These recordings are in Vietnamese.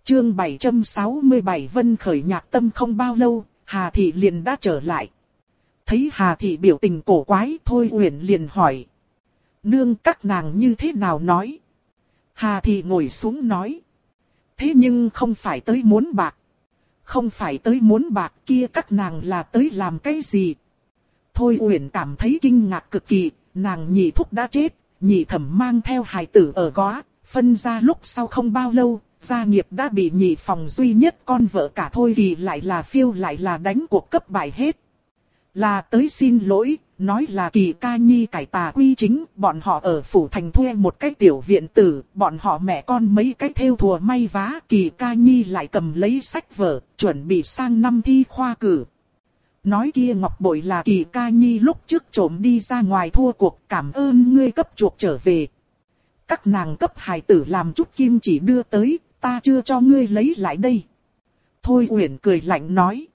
Chương 767 Vân khởi nhạc tâm không bao lâu, Hà Thị liền đã trở lại. Thấy Hà Thị biểu tình cổ quái, Thôi Uyển liền hỏi. Nương, các nàng như thế nào nói? Hà Thị ngồi xuống nói. Thế nhưng không phải tới muốn bạc. Không phải tới muốn bạc kia, các nàng là tới làm cái gì? Thôi Uyển cảm thấy kinh ngạc cực kỳ, nàng nhị thúc đã chết, nhị thẩm mang theo hài tử ở góa, phân ra lúc sau không bao lâu, gia nghiệp đã bị nhị phòng duy nhất con vợ cả Thôi Kỳ lại là phiêu lại là đánh cuộc cấp bại hết. Là tới xin lỗi, nói là Kỳ ca nhi cải tà quy chính, bọn họ ở phủ thành thuê một cái tiểu viện tử, bọn họ mẹ con mấy cái thêu thùa may vá, Kỳ ca nhi lại cầm lấy sách vở, chuẩn bị sang năm thi khoa cử. Nói kia ngọc bội là Kỳ ca nhi lúc trước trộm đi ra ngoài thua cuộc, cảm ơn ngươi cấp chuộc trở về. Các nàng cấp hài tử làm chút kim chỉ đưa tới, ta chưa cho ngươi lấy lại đây. Thôi Uyển cười lạnh nói.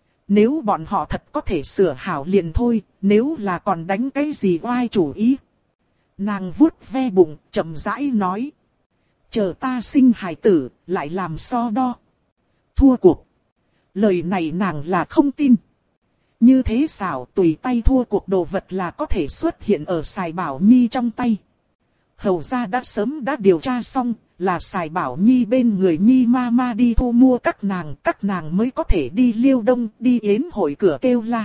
Nếu bọn họ thật có thể sửa hảo liền thôi, nếu là còn đánh cái gì oai chủ ý. Nàng vuốt ve bụng, chậm rãi nói. Chờ ta sinh hài tử, lại làm so đo. Thua cuộc. Lời này nàng là không tin. Như thế xảo tùy tay thua cuộc đồ vật là có thể xuất hiện ở Sài Bảo Nhi trong tay. Hầu ra đã sớm đã điều tra xong, là Sài Bảo Nhi bên người Nhi ma đi thu mua các nàng mới có thể đi Liêu Đông, đi yến hội cửa kêu la.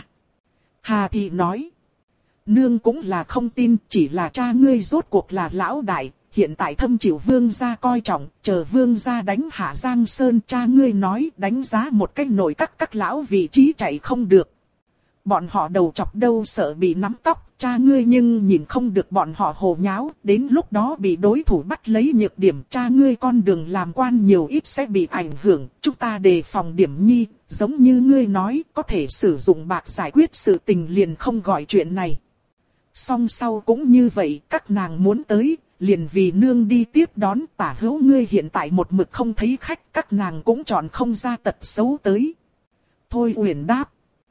Hà Thị nói, nương cũng là không tin, chỉ là cha ngươi rốt cuộc là lão đại, hiện tại thâm chịu vương gia coi trọng, chờ vương gia đánh hạ Giang Sơn, cha ngươi nói đánh giá một cách nổi các lão vị trí chạy không được. Bọn họ đầu chọc đâu sợ bị nắm tóc, cha ngươi nhưng nhìn không được bọn họ hồ nháo, đến lúc đó bị đối thủ bắt lấy nhược điểm, cha ngươi con đường làm quan nhiều ít sẽ bị ảnh hưởng, chúng ta đề phòng điểm nhi, giống như ngươi nói, có thể sử dụng bạc giải quyết sự tình liền không gọi chuyện này. Song sau cũng như vậy, các nàng muốn tới, liền vì nương đi tiếp đón, tả hữu ngươi hiện tại một mực không thấy khách, các nàng cũng chọn không ra tật xấu tới. Thôi Uyển đáp.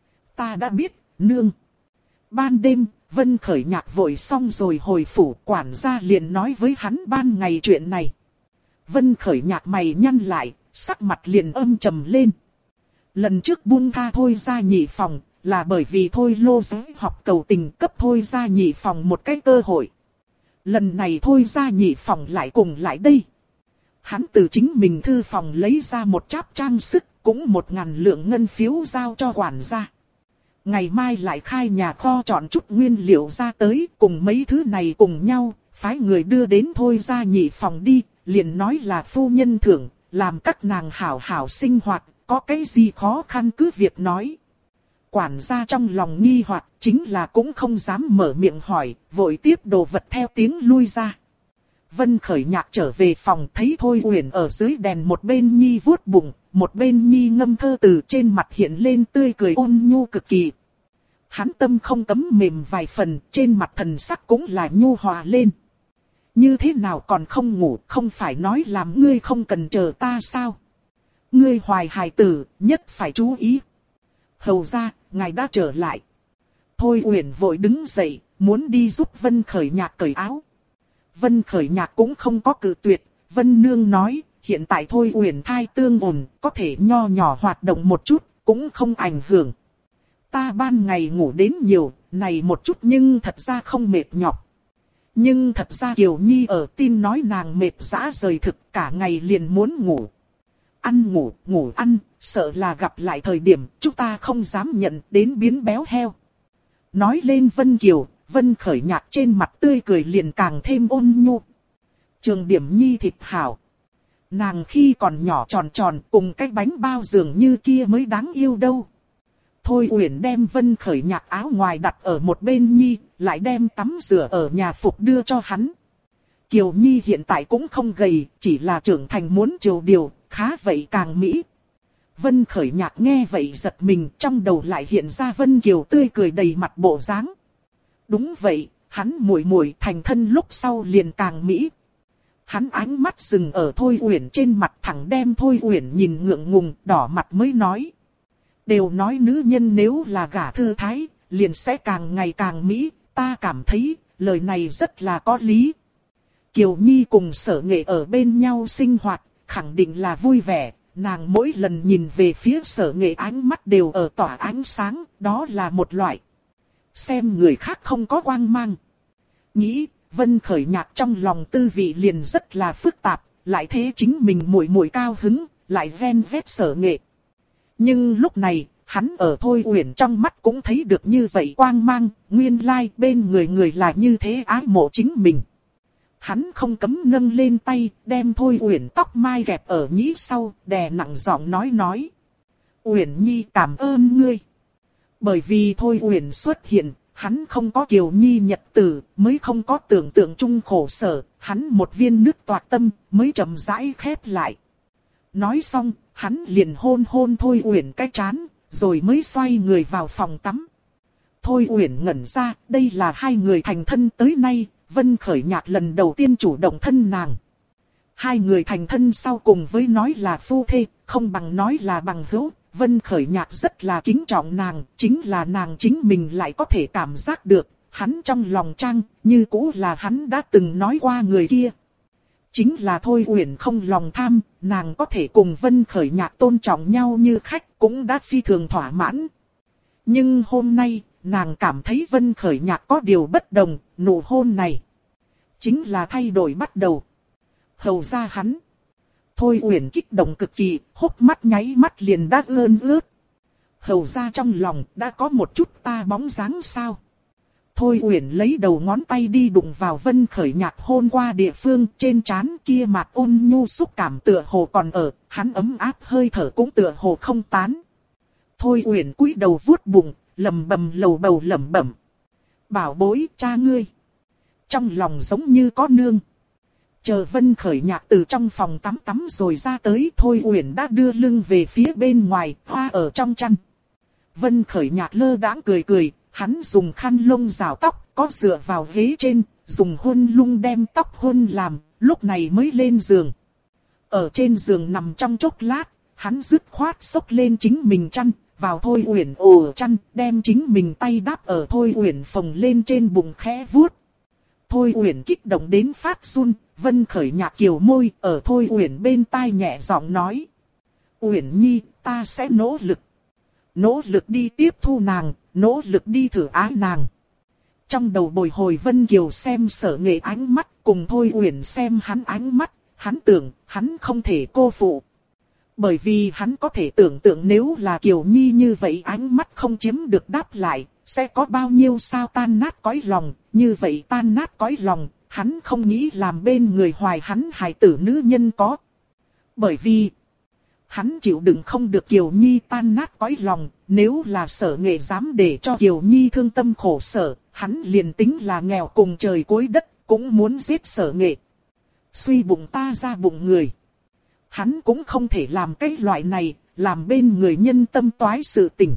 Ta đã biết, nương. Ban đêm, Vân khởi nhạc vội xong rồi hồi phủ, quản gia liền nói với hắn ban ngày chuyện này. Vân khởi nhạc mày nhăn lại, sắc mặt liền âm trầm lên. Lần trước buông tha Thôi ra nhị phòng, là bởi vì Thôi lô giới học cầu tình cấp Thôi ra nhị phòng một cái cơ hội. Lần này Thôi ra nhị phòng lại cùng lại đây. Hắn từ chính mình thư phòng lấy ra một cháp trang sức, cũng 1.000 lượng ngân phiếu giao cho quản gia. Ngày mai lại khai nhà kho chọn chút nguyên liệu ra tới, cùng mấy thứ này cùng nhau, phái người đưa đến Thôi ra nhị phòng đi, liền nói là phu nhân thưởng, làm các nàng hảo hảo sinh hoạt, có cái gì khó khăn cứ việc nói. Quản gia trong lòng nghi hoặc, chính là cũng không dám mở miệng hỏi, vội tiếp đồ vật theo tiếng lui ra. Vân khởi nhạc trở về phòng thấy Thôi Uyển ở dưới đèn, một bên nhi vuốt bụng, một bên nhi ngâm thơ, từ trên mặt hiện lên tươi cười ôn nhu cực kỳ. Hắn tâm không cấm mềm vài phần, trên mặt thần sắc cũng là nhu hòa lên. Như thế nào còn không ngủ, không phải nói làm ngươi không cần chờ ta sao? Ngươi hoài hài tử, nhất phải chú ý. Hầu ra, ngài đã trở lại. Thôi Uyển vội đứng dậy, muốn đi giúp Vân khởi nhạc cởi áo. Vân khởi nhạc cũng không có cự tuyệt, Vân nương nói, hiện tại Thôi Uyển thai tương ổn, có thể nho nhỏ hoạt động một chút, cũng không ảnh hưởng. Ta ban ngày ngủ đến nhiều, này một chút nhưng thật ra không mệt nhọc. Nhưng thật ra Kiều Nhi ở tin nói nàng mệt rã rời thực, cả ngày liền muốn ngủ. Ăn ngủ, ngủ ăn, sợ là gặp lại thời điểm chúng ta không dám nhận đến biến béo heo. Nói lên Vân Kiều, Vân khởi nhạc trên mặt tươi cười liền càng thêm ôn nhu. Trường Điểm Nhi thịt hảo. Nàng khi còn nhỏ tròn tròn cùng cái bánh bao dường như kia mới đáng yêu đâu. Thôi Uyển đem Vân khởi nhạc áo ngoài đặt ở một bên Nhi, lại đem tắm rửa ở nhà phục đưa cho hắn. Kiều Nhi hiện tại cũng không gầy, chỉ là trưởng thành muốn chiều điều, khá vậy càng mỹ. Vân khởi nhạc nghe vậy giật mình, trong đầu lại hiện ra Vân Kiều tươi cười đầy mặt bộ dáng. Đúng vậy, hắn muội muội thành thân lúc sau liền càng mỹ. Hắn ánh mắt dừng ở Thôi Uyển trên mặt, thẳng đem Thôi Uyển nhìn ngượng ngùng, đỏ mặt mới nói. Đều nói nữ nhân nếu là gả thư thái, liền sẽ càng ngày càng mỹ, ta cảm thấy, lời này rất là có lý. Kiều Nhi cùng Sở Nghệ ở bên nhau sinh hoạt, khẳng định là vui vẻ, nàng mỗi lần nhìn về phía Sở Nghệ ánh mắt đều ở tỏa ánh sáng, đó là một loại xem người khác không có quang mang. Nghĩ, Vân Khởi Nhạc trong lòng tư vị liền rất là phức tạp, lại thế chính mình muội muội cao hứng, lại ven vét Sở Nghệ. Nhưng lúc này, hắn ở Thôi Uyển trong mắt cũng thấy được như vậy quang mang, nguyên lai bên người người là như thế ái mộ chính mình. Hắn không cấm nâng lên tay, đem Thôi Uyển tóc mai gẹp ở nhĩ sau, đè nặng giọng nói. Uyển Nhi cảm ơn ngươi. Bởi vì Thôi Uyển xuất hiện, hắn không có Kiều Nhi nhật tử, mới không có tưởng tượng chung khổ sở, hắn một viên nước toạc tâm, mới chậm rãi khép lại. Nói xong, hắn liền hôn Thôi Uyển cái trán, rồi mới xoay người vào phòng tắm. Thôi Uyển ngẩn ra, đây là hai người thành thân tới nay, Vân Khởi Nhạc lần đầu tiên chủ động thân nàng. Hai người thành thân sau cùng với nói là phu thê, không bằng nói là bằng hữu. Vân Khởi Nhạc rất là kính trọng nàng, chính là nàng chính mình lại có thể cảm giác được, hắn trong lòng trang, như cũ là hắn đã từng nói qua người kia. Chính là Thôi Uyển không lòng tham, nàng có thể cùng Vân Khởi Nhạc tôn trọng nhau như khách cũng đã phi thường thỏa mãn. Nhưng hôm nay, nàng cảm thấy Vân Khởi Nhạc có điều bất đồng, nụ hôn này chính là thay đổi bắt đầu. Hầu ra hắn. Thôi Uyển kích động cực kỳ, hốc mắt nháy mắt liền đã ướt. Hầu ra trong lòng đã có một chút ta bóng dáng sao. Thôi Uyển lấy đầu ngón tay đi đụng vào Vân Khởi Nhạc hôn qua địa phương trên trán kia mặt ôn nhu xúc cảm tựa hồ còn ở, hắn ấm áp hơi thở cũng tựa hồ không tán. Thôi Uyển cúi đầu vuốt bụng, lẩm bẩm lầu bầu lẩm bẩm. Bảo bối cha ngươi. Trong lòng giống như có nương. Chờ Vân Khởi Nhạc từ trong phòng tắm rồi ra tới, Thôi Uyển đã đưa lưng về phía bên ngoài, hoa ở trong chăn. Vân Khởi Nhạc lơ đãng cười, hắn dùng khăn lông rào tóc, có dựa vào ghế trên, dùng hôn lung đem tóc hôn làm, lúc này mới lên giường. Ở trên giường nằm trong chốc lát, hắn dứt khoát xốc lên chính mình chăn, vào Thôi Uyển ổ chăn, đem chính mình tay đáp ở Thôi Uyển phồng lên trên bụng khẽ vuốt. Thôi Uyển kích động đến phát run, Vân Khởi Nhạc kiều môi ở Thôi Uyển bên tai nhẹ giọng nói. Uyển Nhi, ta sẽ nỗ lực. Nỗ lực đi tiếp thu nàng, nỗ lực đi thử ái nàng. Trong đầu bồi hồi Vân Kiều xem Sở Nghệ ánh mắt, cùng Thôi Uyển xem hắn ánh mắt, hắn tưởng, hắn không thể cô phụ. Bởi vì hắn có thể tưởng tượng nếu là Kiều Nhi như vậy ánh mắt không chiếm được đáp lại, sẽ có bao nhiêu sao tan nát cõi lòng, như vậy tan nát cõi lòng, hắn không nghĩ làm bên người hoài hắn hài tử nữ nhân có. Bởi vì, hắn chịu đựng không được Kiều Nhi tan nát cõi lòng, nếu là Sở Nghệ dám để cho Kiều Nhi thương tâm khổ sở, hắn liền tính là nghèo cùng trời cuối đất, cũng muốn giết Sở Nghệ. Suy bụng ta ra bụng người. Hắn cũng không thể làm cái loại này, làm bên người nhân tâm toái sự tình.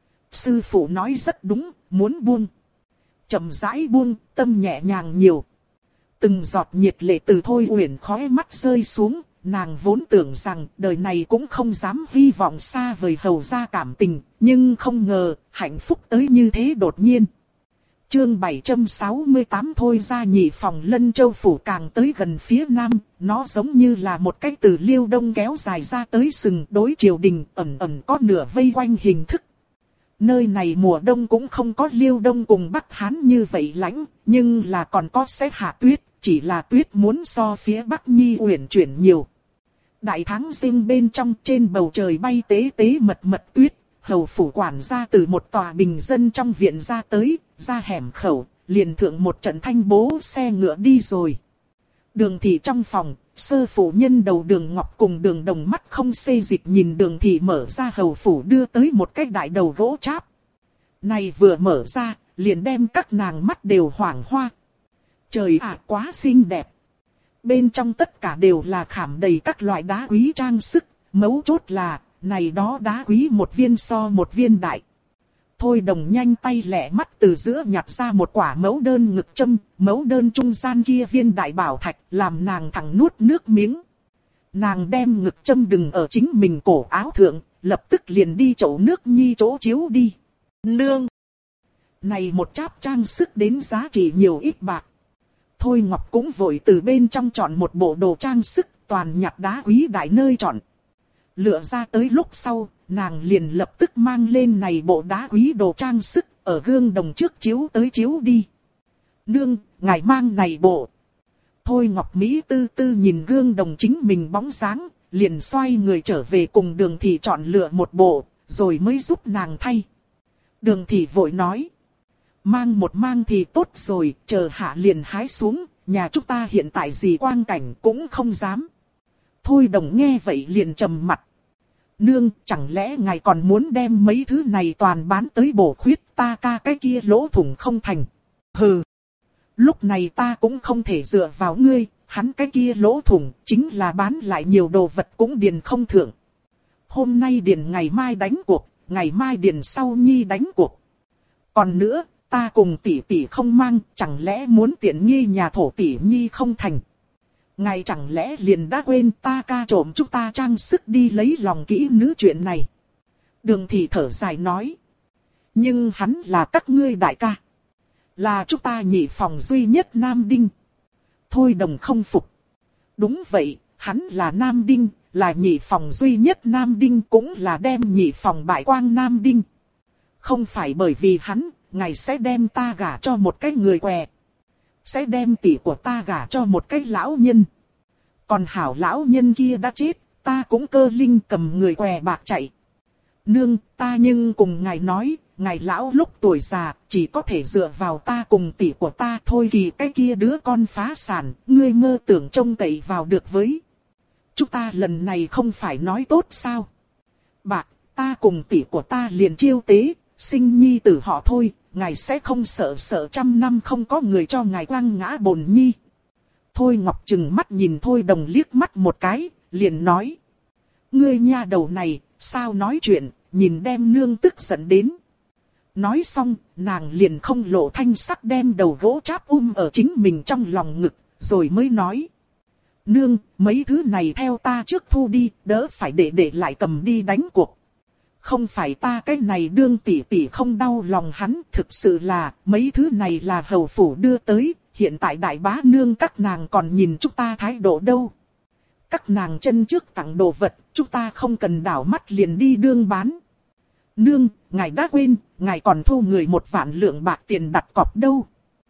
Sư phụ nói rất đúng, muốn buông. Chậm rãi buông, tâm nhẹ nhàng nhiều. Từng giọt nhiệt lệ từ Thôi Uyển khóe mắt rơi xuống, nàng vốn tưởng rằng đời này cũng không dám hy vọng xa vời hầu ra cảm tình, nhưng không ngờ, hạnh phúc tới như thế đột nhiên. Chương 768 Thôi ra nhị phòng Lân Châu phủ càng tới gần phía nam, nó giống như là một cái từ Liêu Đông kéo dài ra tới sừng đối triều đình ẩn ẩn có nửa vây quanh hình thức. Nơi này mùa đông cũng không có Liêu Đông cùng Bắc Hán như vậy lạnh, nhưng là còn có sẽ hạ tuyết, chỉ là tuyết muốn so phía Bắc Nhi uyển chuyển nhiều. Đại tháng Giêng bên trong trên bầu trời bay tế tế mật tuyết, hầu phủ quản gia từ một tòa bình dân trong viện ra tới, ra hẻm khẩu, liền thượng một trận thanh bố xe ngựa đi rồi. Đường thị trong phòng, sơ phủ nhân đầu Đường Ngọc cùng Đường Đồng mắt không xê dịch nhìn Đường thị mở ra hầu phủ đưa tới một cái đại đầu gỗ cháp. Này vừa mở ra, liền đem các nàng mắt đều hoảng hoa. Trời ạ quá xinh đẹp. Bên trong tất cả đều là khảm đầy các loại đá quý trang sức, mấu chốt là, này đó đá quý một viên so một viên đại. Thôi Đồng nhanh tay lẹ mắt từ giữa nhặt ra một quả mẫu đơn ngực châm, mẫu đơn trung gian kia viên đại bảo thạch làm nàng thẳng nuốt nước miếng. Nàng đem ngực châm đừng ở chính mình cổ áo thượng, lập tức liền đi chậu nước nhi chỗ chiếu đi. Nương! Này một cháp trang sức đến giá trị nhiều ít bạc. Thôi Ngọc cũng vội từ bên trong chọn một bộ đồ trang sức, toàn nhặt đá quý đại nơi chọn. Lựa ra tới lúc sau, nàng liền lập tức mang lên này bộ đá quý đồ trang sức, ở gương đồng trước chiếu tới chiếu đi. Nương, ngài mang này bộ. Thôi Ngọc Mỹ tư tư nhìn gương đồng chính mình bóng dáng, liền xoay người trở về cùng Đường Thị chọn lựa một bộ, rồi mới giúp nàng thay. Đường Thị vội nói. Mang một mang thì tốt rồi, chờ hạ liền hái xuống, nhà chúng ta hiện tại gì quang cảnh cũng không dám. Thôi Đồng nghe vậy liền trầm mặt. Nương, chẳng lẽ ngài còn muốn đem mấy thứ này toàn bán tới bổ khuyết ta ca cái kia lỗ thủng không thành? Hừ! Lúc này ta cũng không thể dựa vào ngươi, hắn cái kia lỗ thủng chính là bán lại nhiều đồ vật cũng điền không thượng. Hôm nay điền ngày mai đánh cuộc, ngày mai điền sau nhi đánh cuộc. Còn nữa, ta cùng tỷ tỷ không mang, chẳng lẽ muốn tiện nghi nhà thổ tỷ nhi không thành? Ngài chẳng lẽ liền đã quên ta ca trộm chúng ta trang sức đi lấy lòng kỹ nữ chuyện này? Đường Thị thở dài nói. Nhưng hắn là các ngươi đại ca. Là chúng ta nhị phòng duy nhất Nam Đinh. Thôi Đồng không phục. Đúng vậy, hắn là Nam Đinh, là nhị phòng duy nhất Nam Đinh, cũng là đem nhị phòng bại quang Nam Đinh. Không phải bởi vì hắn, ngài sẽ đem ta gả cho một cái người què. Sẽ đem tỷ của ta gả cho một cái lão nhân. Còn hảo lão nhân kia đã chết, ta cũng cơ linh cầm người què bạc chạy. Nương, ta nhưng cùng ngài nói, ngài lão lúc tuổi già, chỉ có thể dựa vào ta cùng tỷ của ta thôi, vì cái kia đứa con phá sản, ngươi mơ tưởng trông cậy vào được với. Chúng ta lần này không phải nói tốt sao? Bạc, ta cùng tỷ của ta liền chiêu tế, sinh nhi tử họ thôi, ngài sẽ không sợ 100 năm không có người cho ngài quăng ngã bồn nhi. Thôi Ngọc trừng mắt nhìn Thôi Đồng liếc mắt một cái, liền nói. Ngươi nha đầu này, sao nói chuyện, nhìn đem nương tức giận đến. Nói xong, nàng liền không lộ thanh sắc đem đầu gỗ cháp ở chính mình trong lòng ngực, rồi mới nói. Nương, mấy thứ này theo ta trước thu đi, đỡ phải để lại cầm đi đánh cuộc. Không phải ta cái này đương tỷ tỷ không đau lòng hắn, thực sự là, mấy thứ này là hầu phủ đưa tới, hiện tại đại bá nương các nàng còn nhìn chúng ta thái độ đâu. Các nàng chân trước tặng đồ vật, chúng ta không cần đảo mắt liền đi đương bán. Nương, ngài đã quên, ngài còn thu người 1 vạn lượng bạc tiền đặt cọc đâu.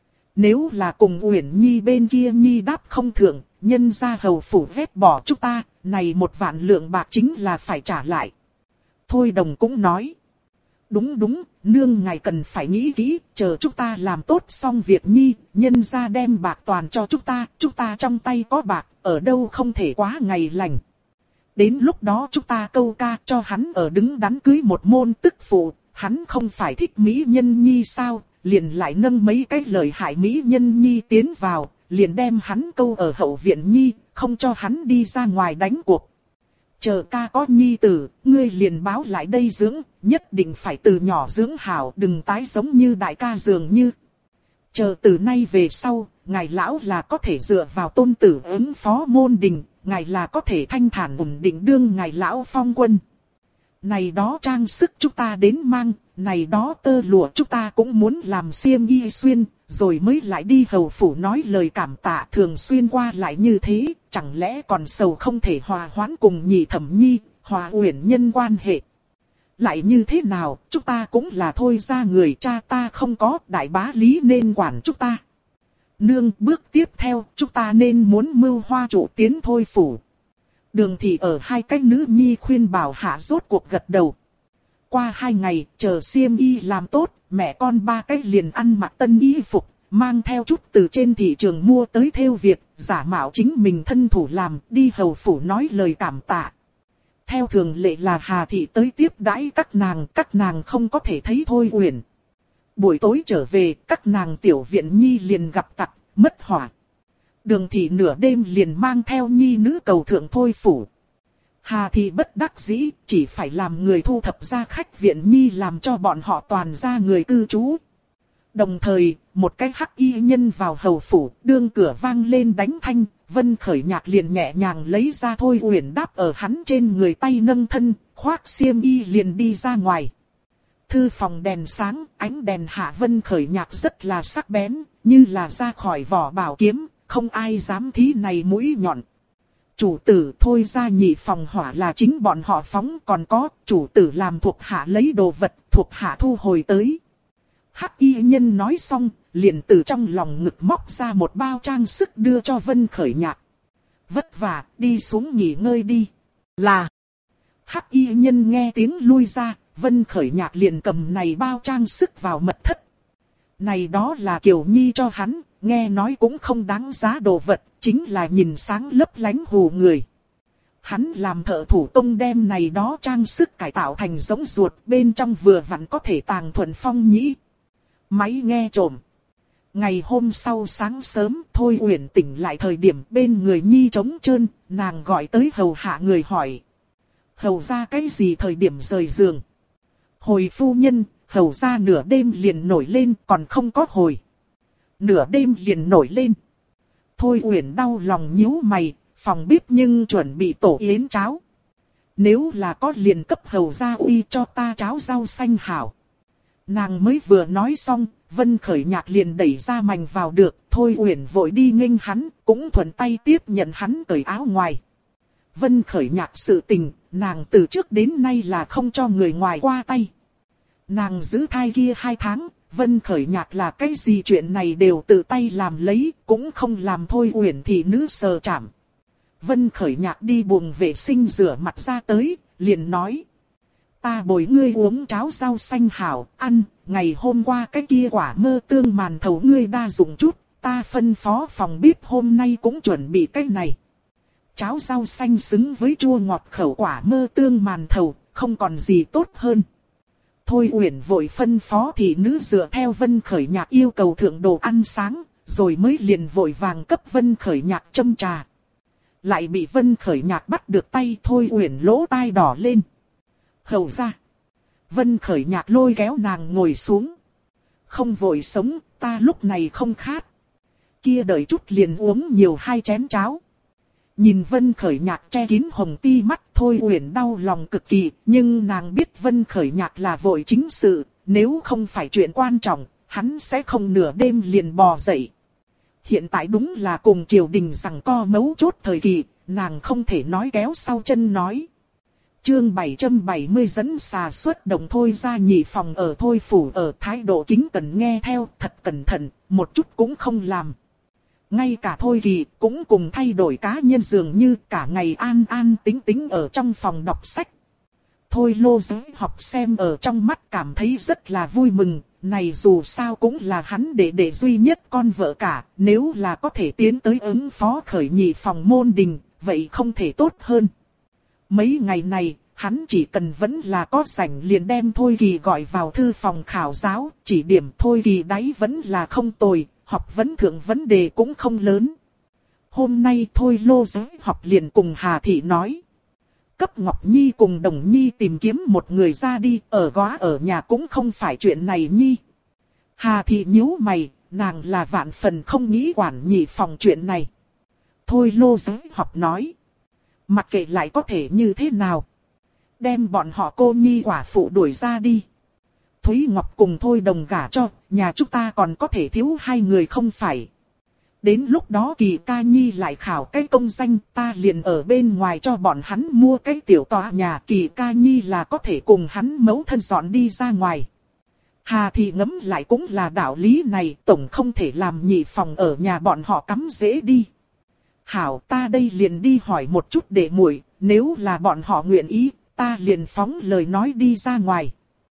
Nếu là cùng Uyển Nhi bên kia Nhi đáp không thượng, nhân ra hầu phủ vét bỏ chúng ta, này 1 vạn lượng bạc chính là phải trả lại. Thôi Đồng cũng nói. Đúng, nương ngài cần phải nghĩ kỹ, chờ chúng ta làm tốt xong việc Nhi, nhân ra đem bạc toàn cho chúng ta trong tay có bạc, ở đâu không thể quá ngày lành. Đến lúc đó chúng ta câu ca cho hắn ở đứng đắn cưới một môn tức phụ, hắn không phải thích mỹ nhân Nhi sao, liền lại nâng mấy cái lời hại mỹ nhân Nhi tiến vào, liền đem hắn câu ở hậu viện Nhi, không cho hắn đi ra ngoài đánh cuộc. Chờ ca có nhi tử, ngươi liền báo lại đây dưỡng, nhất định phải từ nhỏ dưỡng hảo, đừng tái giống như đại ca dường như. Chờ từ nay về sau, ngài lão là có thể dựa vào tôn tử ứng phó môn đình, ngài là có thể thanh thản ổn định đương ngài lão phong quân. Này đó trang sức chúng ta đến mang, này đó tơ lụa chúng ta cũng muốn làm xiêm y xuyên, rồi mới lại đi hầu phủ nói lời cảm tạ, thường xuyên qua lại như thế, chẳng lẽ còn sầu không thể hòa hoãn cùng nhị thẩm nhi, hòa uyển nhân quan hệ. Lại như thế nào, chúng ta cũng là thôi ra người, cha ta không có, đại bá lý nên quản chúng ta. Nương, bước tiếp theo, chúng ta nên muốn mưu hoa trụ tiến thôi phủ. Đường Thị ở 2 cái nữ nhi khuyên bảo hạ rốt cuộc gật đầu. Qua 2 ngày, chờ xiêm y làm tốt, mẹ con 3 cái liền ăn mặc tân y phục, mang theo chút từ trên thị trường mua tới thêu việc, giả mạo chính mình thân thủ làm, đi hầu phủ nói lời cảm tạ. Theo thường lệ là Hà Thị tới tiếp đãi các nàng không có thể thấy Thôi Uyển. Buổi tối trở về, các nàng tiểu viện nhi liền gặp tặc, mất hỏa. Đường Thị nửa đêm liền mang theo nhi nữ cầu thượng Thôi phủ. Hà Thị bất đắc dĩ, chỉ phải làm người thu thập ra khách viện nhi làm cho bọn họ toàn ra người cư trú. Đồng thời, một cái hắc y nhân vào hầu phủ, đương cửa vang lên đánh thanh, Vân Khởi Nhạc liền nhẹ nhàng lấy ra Thôi Uyển đáp ở hắn trên người tay nâng thân, khoác xiêm y liền đi ra ngoài. Thư phòng đèn sáng, ánh đèn hạ Vân Khởi Nhạc rất là sắc bén, như là ra khỏi vỏ bảo kiếm, không ai dám thí này mũi nhọn. Chủ tử thôi ra nhị phòng hỏa là chính bọn họ phóng, còn có chủ tử làm thuộc hạ lấy đồ vật, thuộc hạ thu hồi tới. Hắc y nhân nói xong, liền từ trong lòng ngực móc ra một bao trang sức đưa cho Vân Khởi Nhạc. Vất vả, đi xuống nghỉ ngơi đi. Là. Hắc y nhân nghe tiếng lui ra, Vân Khởi Nhạc liền cầm này bao trang sức vào mật thất. Này đó là Kiều Nhi cho hắn, nghe nói cũng không đáng giá đồ vật, chính là nhìn sáng lấp lánh hù người. Hắn làm thợ thủ công đem này đó trang sức cải tạo thành giống ruột, bên trong vừa vặn có thể tàng thuần phong nhĩ. Máy nghe trộm. Ngày hôm sau sáng sớm, Thôi Uyển tỉnh lại thời điểm bên người Nhi trống trơn, nàng gọi tới hầu hạ người hỏi. Hầu ra cái gì thời điểm rời giường? Hồi phu nhân, hầu ra nửa đêm liền nổi lên còn không có hồi. Nửa đêm liền nổi lên. Thôi Uyển đau lòng nhíu mày, phòng bếp nhưng chuẩn bị tổ yến cháo. Nếu là có liền cấp hầu ra uy cho ta cháo rau xanh hảo. Nàng mới vừa nói xong, Vân Khởi Nhạc liền đẩy ra mành vào được, Thôi Uyển vội đi nghênh hắn, cũng thuận tay tiếp nhận hắn cởi áo ngoài. Vân Khởi Nhạc sự tình, nàng từ trước đến nay là không cho người ngoài qua tay. Nàng giữ thai kia 2 tháng, Vân Khởi Nhạc là cái gì chuyện này đều tự tay làm lấy, cũng không làm Thôi Uyển thị nữ sờ chạm. Vân Khởi Nhạc đi buồng vệ sinh rửa mặt ra tới, liền nói. Ta bồi ngươi uống cháo rau xanh hảo, ăn, ngày hôm qua cái kia quả mơ tương màn thầu ngươi đa dụng chút, ta phân phó phòng bếp hôm nay cũng chuẩn bị cái này. Cháo rau xanh xứng với chua ngọt khẩu quả mơ tương màn thầu, không còn gì tốt hơn. Thôi Uyển vội phân phó thị nữ dựa theo Vân Khởi Nhạc yêu cầu thượng đồ ăn sáng, rồi mới liền vội vàng cấp Vân Khởi Nhạc châm trà. Lại bị Vân Khởi Nhạc bắt được tay, Thôi Uyển lỗ tai đỏ lên. Hầu ra. Vân Khởi Nhạc lôi kéo nàng ngồi xuống. Không vội sống, ta lúc này không khát. Kia đợi chút liền uống nhiều 2 chén cháo. Nhìn Vân Khởi Nhạc che kín hồng ti mắt, Thôi Uyển đau lòng cực kỳ, nhưng nàng biết Vân Khởi Nhạc là vội chính sự, nếu không phải chuyện quan trọng, hắn sẽ không nửa đêm liền bò dậy. Hiện tại đúng là cùng triều đình rằng co mấu chốt thời kỳ, nàng không thể nói kéo sau chân nói. Chương 770 dẫn xà xuất động Thôi ra nhị phòng ở Thôi phủ ở thái độ kính cẩn nghe theo, thật cẩn thận, một chút cũng không làm. Ngay cả Thôi Kỳ cũng cùng thay đổi cá nhân dường như cả ngày an an tính tính ở trong phòng đọc sách. Thôi Lô Giới học xem ở trong mắt cảm thấy rất là vui mừng, này dù sao cũng là hắn đệ duy nhất con vợ cả, nếu là có thể tiến tới ứng phó khởi nhị phòng môn đình, vậy không thể tốt hơn. Mấy ngày này, hắn chỉ cần vẫn là có rảnh liền đem Thôi Kỳ gọi vào thư phòng khảo giáo, chỉ điểm Thôi Kỳ đấy vẫn là không tồi, học vấn thượng vấn đề cũng không lớn. Hôm nay Thôi Lô Giới học liền cùng Hà Thị nói. Cấp Ngọc Nhi cùng Đồng Nhi tìm kiếm một người ra đi, ở góa ở nhà cũng không phải chuyện này Nhi. Hà Thị nhíu mày, nàng là vạn phần không nghĩ quản nhị phòng chuyện này. Thôi Lô Giới học nói. Mặc kệ lại có thể như thế nào. Đem bọn họ cô nhi quả phụ đuổi ra đi. Thúy Ngọc cùng Thôi Đồng gả cho, nhà chúng ta còn có thể thiếu 2 người không phải. Đến lúc đó Kỳ Ca Nhi lại khảo cái công danh, ta liền ở bên ngoài cho bọn hắn mua cái tiểu tòa nhà. Kỳ Ca Nhi là có thể cùng hắn mẫu thân dọn đi ra ngoài. Hà Thị ngẫm lại cũng là đạo lý này, tổng không thể làm nhị phòng ở nhà bọn họ cắm dễ đi. Hảo, ta đây liền đi hỏi một chút để muội, nếu là bọn họ nguyện ý, ta liền phóng lời nói đi ra ngoài.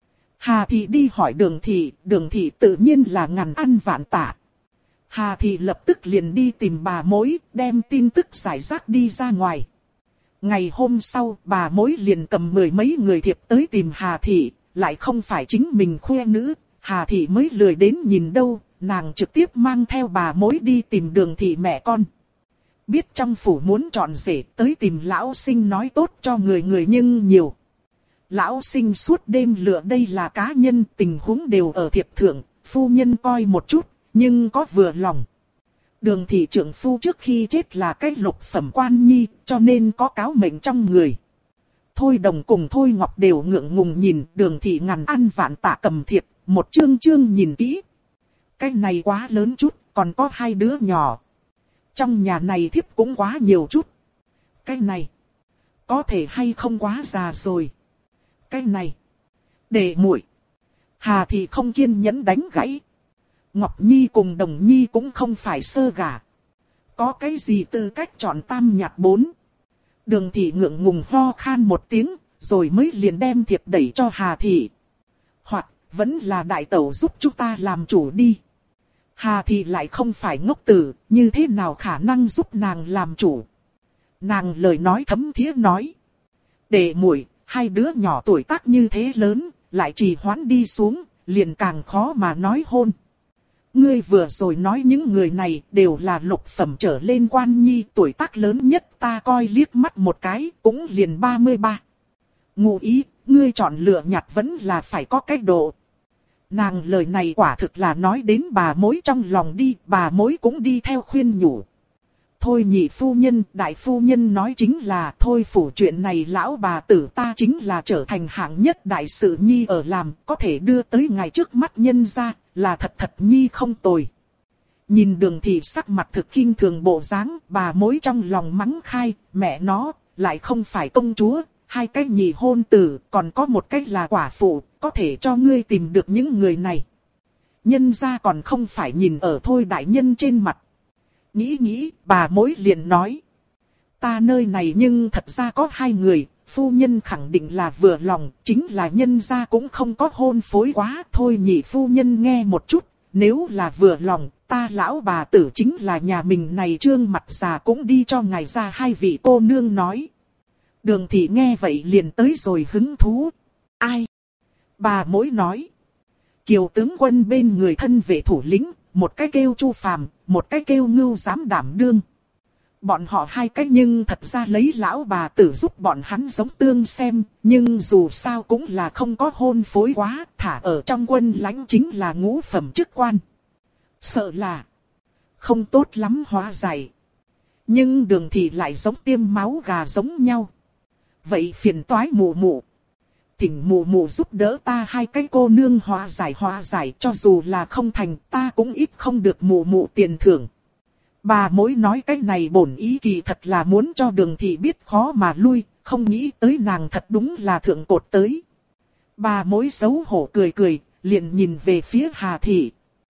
Hà Thị đi hỏi Đường Thị tự nhiên là ngàn ăn vạn tạ. Hà Thị lập tức liền đi tìm bà mối, đem tin tức giải rác đi ra ngoài. Ngày hôm sau, bà mối liền cầm 10 mấy người thiệp tới tìm Hà Thị, lại không phải chính mình khoe nữ, Hà Thị mới lười đến nhìn đâu, nàng trực tiếp mang theo bà mối đi tìm Đường Thị mẹ con. Biết trong phủ muốn chọn rể tới tìm lão sinh nói tốt cho người nhưng nhiều. Lão sinh suốt đêm lựa đây là cá nhân tình huống đều ở thiệp thượng, phu nhân coi một chút, nhưng có vừa lòng. Đường Thị trưởng phu trước khi chết là cái lục phẩm quan nhi, cho nên có cáo mệnh trong người. Thôi Đồng cùng Thôi Ngọc đều ngượng ngùng nhìn Đường Thị ngàn ăn vạn tạ cầm thiệp, một chương chương nhìn kỹ. Cái này quá lớn chút, còn có 2 đứa nhỏ. Trong nhà này thiếp cũng quá nhiều chút. Cái này, có thể hay không quá già rồi. Cái này, để muội. Hà Thị không kiên nhẫn đánh gãy. Ngọc Nhi cùng Đồng Nhi cũng không phải sơ gả. Có cái gì tư cách chọn tam nhặt bốn. Đường Thị ngượng ngùng ho khan một tiếng, rồi mới liền đem thiệp đẩy cho Hà Thị. Hoặc, vẫn là đại tẩu giúp chúng ta làm chủ đi. Hà Thị lại không phải ngốc tử, như thế nào khả năng giúp nàng làm chủ. Nàng lời nói thấm thía nói. Để muội, hai đứa nhỏ tuổi tác như thế lớn, lại trì hoãn đi xuống, liền càng khó mà nói hôn. Ngươi vừa rồi nói những người này đều là lục phẩm trở lên quan nhi, tuổi tác lớn nhất ta coi liếc mắt một cái, cũng liền 33. Ngụ ý, ngươi chọn lựa nhặt vẫn là phải có cách độ. Nàng lời này quả thực là nói đến bà mối trong lòng đi, bà mối cũng đi theo khuyên nhủ. Thôi nhị phu nhân, đại phu nhân nói chính là thôi phủ chuyện này lão bà tử ta chính là trở thành hạng nhất đại sự nhi ở làm, có thể đưa tới ngày trước mắt nhân ra, là thật thật nhi không tồi. Nhìn Đường Thị sắc mặt thực khinh thường bộ dáng, bà mối trong lòng mắng khai, mẹ nó, lại không phải công chúa, hai cái nhị hôn tử, còn có một cái là quả phụ, có thể cho ngươi tìm được những người này. Nhân ra còn không phải nhìn ở thôi đại nhân trên mặt. Nghĩ, bà mối liền nói. Ta nơi này nhưng thật ra có hai người, phu nhân khẳng định là vừa lòng, chính là nhân ra cũng không có hôn phối quá. Thôi nhị phu nhân nghe một chút, nếu là vừa lòng, ta lão bà tử chính là nhà mình này trương mặt già cũng đi cho ngài ra hai vị cô nương nói. Đường Thị nghe vậy liền tới rồi hứng thú. Ai? Bà mối nói. Kiều tướng quân bên người thân vệ thủ lĩnh, một cái kêu Chu Phàm, một cái kêu Ngưu Dám đảm đương. Bọn họ hai cái nhưng thật ra lấy lão bà tử giúp bọn hắn giống tương xem, nhưng dù sao cũng là không có hôn phối quá, thả ở trong quân lãnh chính là ngũ phẩm chức quan. Sợ là không tốt lắm hóa giải. Nhưng Đường Thị lại giống tiêm máu gà giống nhau. Vậy phiền toái mụ mụ. Thỉnh mụ mụ giúp đỡ ta hai cái cô nương hóa giải cho dù là không thành ta cũng ít không được mụ mụ tiền thưởng. Bà mối nói cái này bổn ý kỳ thật là muốn cho Đường Thị biết khó mà lui, không nghĩ tới nàng thật đúng là thượng cột tới. Bà mối xấu hổ cười, liền nhìn về phía Hà Thị.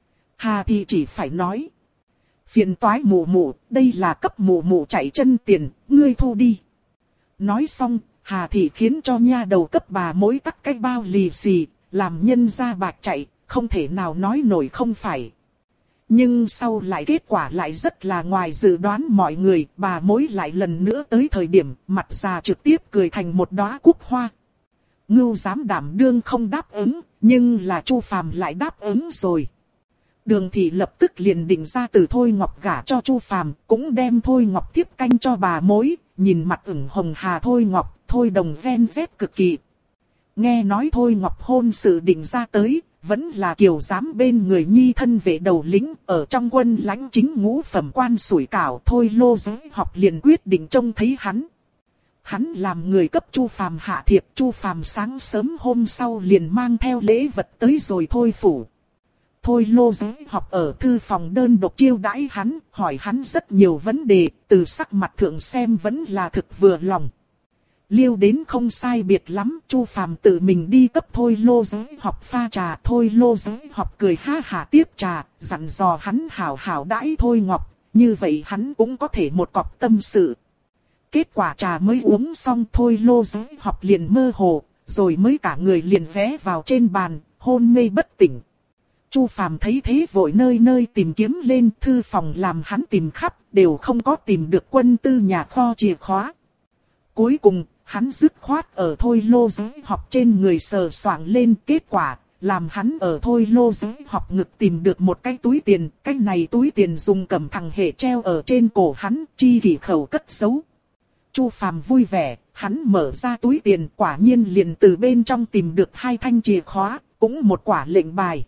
Hà Thị chỉ phải nói. Phiền toái mụ mụ, đây là cấp mụ mụ chạy chân tiền, ngươi thu đi. Nói xong, Hà Thị khiến cho nha đầu cấp bà mối tắt cái bao lì xì, làm nhân ra bạc chạy, không thể nào nói nổi không phải. Nhưng sau lại kết quả lại rất là ngoài dự đoán mọi người, bà mối lại lần nữa tới thời điểm mặt già trực tiếp cười thành một đóa cúc hoa. Ngưu Dám đảm đương không đáp ứng, nhưng là Chu Phàm lại đáp ứng rồi. Đường Thị lập tức liền định ra từ Thôi Ngọc gả cho Chu Phàm, cũng đem Thôi Ngọc tiếp canh cho bà mối, nhìn mặt ửng hồng hà Thôi Ngọc, Thôi Đồng ven vét cực kỳ. Nghe nói Thôi Ngọc hôn sự định ra tới, vẫn là Kiều Giám bên người nhi thân vệ đầu lĩnh, ở trong quân lãnh chính ngũ phẩm quan sủi cảo. Thôi Lô Giới Học liền quyết định trông thấy hắn. Hắn làm người cấp Chu Phàm hạ thiệp, Chu Phàm sáng sớm hôm sau liền mang theo lễ vật tới rồi Thôi phủ. Thôi Lô Giới Học ở thư phòng đơn độc chiêu đãi hắn, hỏi hắn rất nhiều vấn đề, từ sắc mặt thượng xem vẫn là thực vừa lòng. Liêu đến không sai biệt lắm, Chu Phàm tự mình đi cấp Thôi Lô Giới Học pha trà. Thôi Lô Giới Học cười ha hả tiếp trà, dặn dò hắn hảo hảo đãi Thôi Ngọc, như vậy hắn cũng có thể một cọc tâm sự. Kết quả trà mới uống xong, Thôi Lô Giới Học liền mơ hồ, rồi mới cả người liền ghé vào trên bàn, hôn mê bất tỉnh. Chu Phàm thấy thế vội nơi nơi tìm kiếm lên, thư phòng làm hắn tìm khắp, đều không có tìm được quân tư nhà kho chìa khóa. Cuối cùng, hắn dứt khoát ở Thôi Lô Giới Học trên người sờ soạng lên, kết quả, làm hắn ở Thôi Lô Giới Học ngực tìm được một cái túi tiền, cái này túi tiền dùng cẩm thằng hệ treo ở trên cổ hắn, chi kỷ khẩu cất giấu. Chu Phàm vui vẻ, hắn mở ra túi tiền, quả nhiên liền từ bên trong tìm được hai thanh chìa khóa, cũng một quả lệnh bài.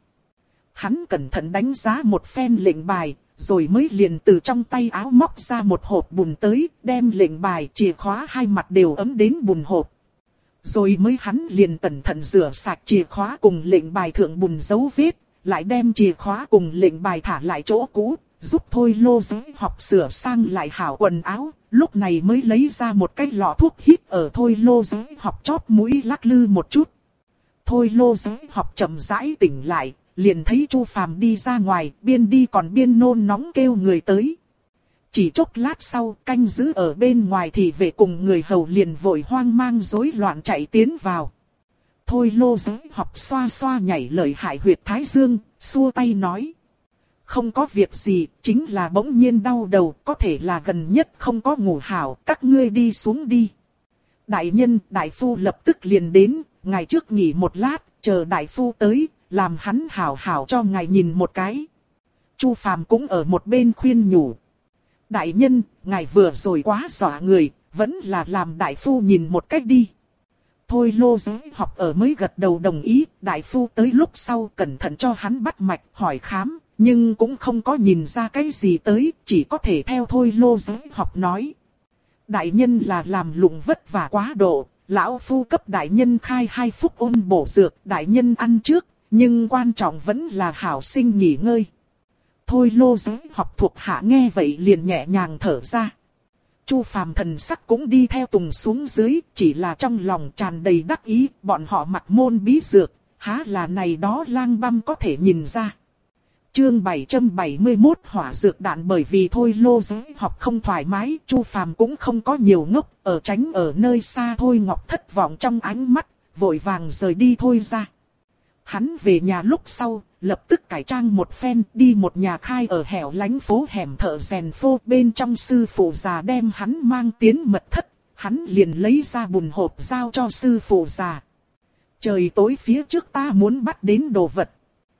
Hắn cẩn thận đánh giá một phen lệnh bài, rồi mới liền từ trong tay áo móc ra một hộp bùn tới, đem lệnh bài chìa khóa hai mặt đều ấm đến bùn hộp. Rồi mới hắn liền cẩn thận rửa sạch chìa khóa cùng lệnh bài thượng bùn dấu vết, lại đem chìa khóa cùng lệnh bài thả lại chỗ cũ, giúp Thôi Lô Giới Học sửa sang lại hảo quần áo, lúc này mới lấy ra một cái lọ thuốc hít ở Thôi Lô Giới Học chóp mũi lắc lư một chút. Thôi Lô Giới Học chậm rãi tỉnh lại, liền thấy Chu Phàm đi ra ngoài, biên đi còn biên nôn nóng kêu người tới. Chỉ chốc lát sau, canh giữ ở bên ngoài thì vệ cùng người hầu liền vội hoang mang rối loạn chạy tiến vào. Thôi Lô Giới Học xoa xoa nhảy lợi hại huyệt thái dương, xua tay nói. Không có việc gì, chính là bỗng nhiên đau đầu, có thể là gần nhất không có ngủ hảo, các ngươi đi xuống đi. Đại nhân, đại phu lập tức liền đến, ngày trước nghỉ một lát, chờ đại phu tới, làm hắn hảo hảo cho ngài nhìn một cái. Chu Phàm cũng ở một bên khuyên nhủ. Đại nhân, ngài vừa rồi quá dọa người, vẫn là làm đại phu nhìn một cách đi. Thôi Lô Giới Học ở mới gật đầu đồng ý, đại phu tới lúc sau cẩn thận cho hắn bắt mạch hỏi khám, nhưng cũng không có nhìn ra cái gì tới, chỉ có thể theo Thôi Lô Giới Học nói. Đại nhân là làm lụng vất vả quá độ, lão phu cấp đại nhân khai 2 phút ôn bổ dược, đại nhân ăn trước, nhưng quan trọng vẫn là hảo sinh nghỉ ngơi. Thôi Lô Giới Học thuộc hạ nghe vậy liền nhẹ nhàng thở ra. Chu Phàm thần sắc cũng đi theo tùng xuống dưới, chỉ là trong lòng tràn đầy đắc ý, bọn họ mặc môn bí dược, há là này đó lang băm có thể nhìn ra. Chương 771 hỏa dược đạn. Bởi vì Thôi Lô Giới Học không thoải mái, Chu Phàm cũng không có nhiều ngốc, tránh ở nơi xa Thôi Ngọc thất vọng trong ánh mắt, vội vàng rời đi thôi ra. Hắn về nhà lúc sau, lập tức cải trang một phen, đi một nhà khai ở hẻo lánh phố hẻm thợ rèn phô, bên trong sư phụ già đem hắn mang tiến mật thất, hắn liền lấy ra bùn hộp giao cho sư phụ già. Trời tối phía trước ta muốn bắt đến đồ vật.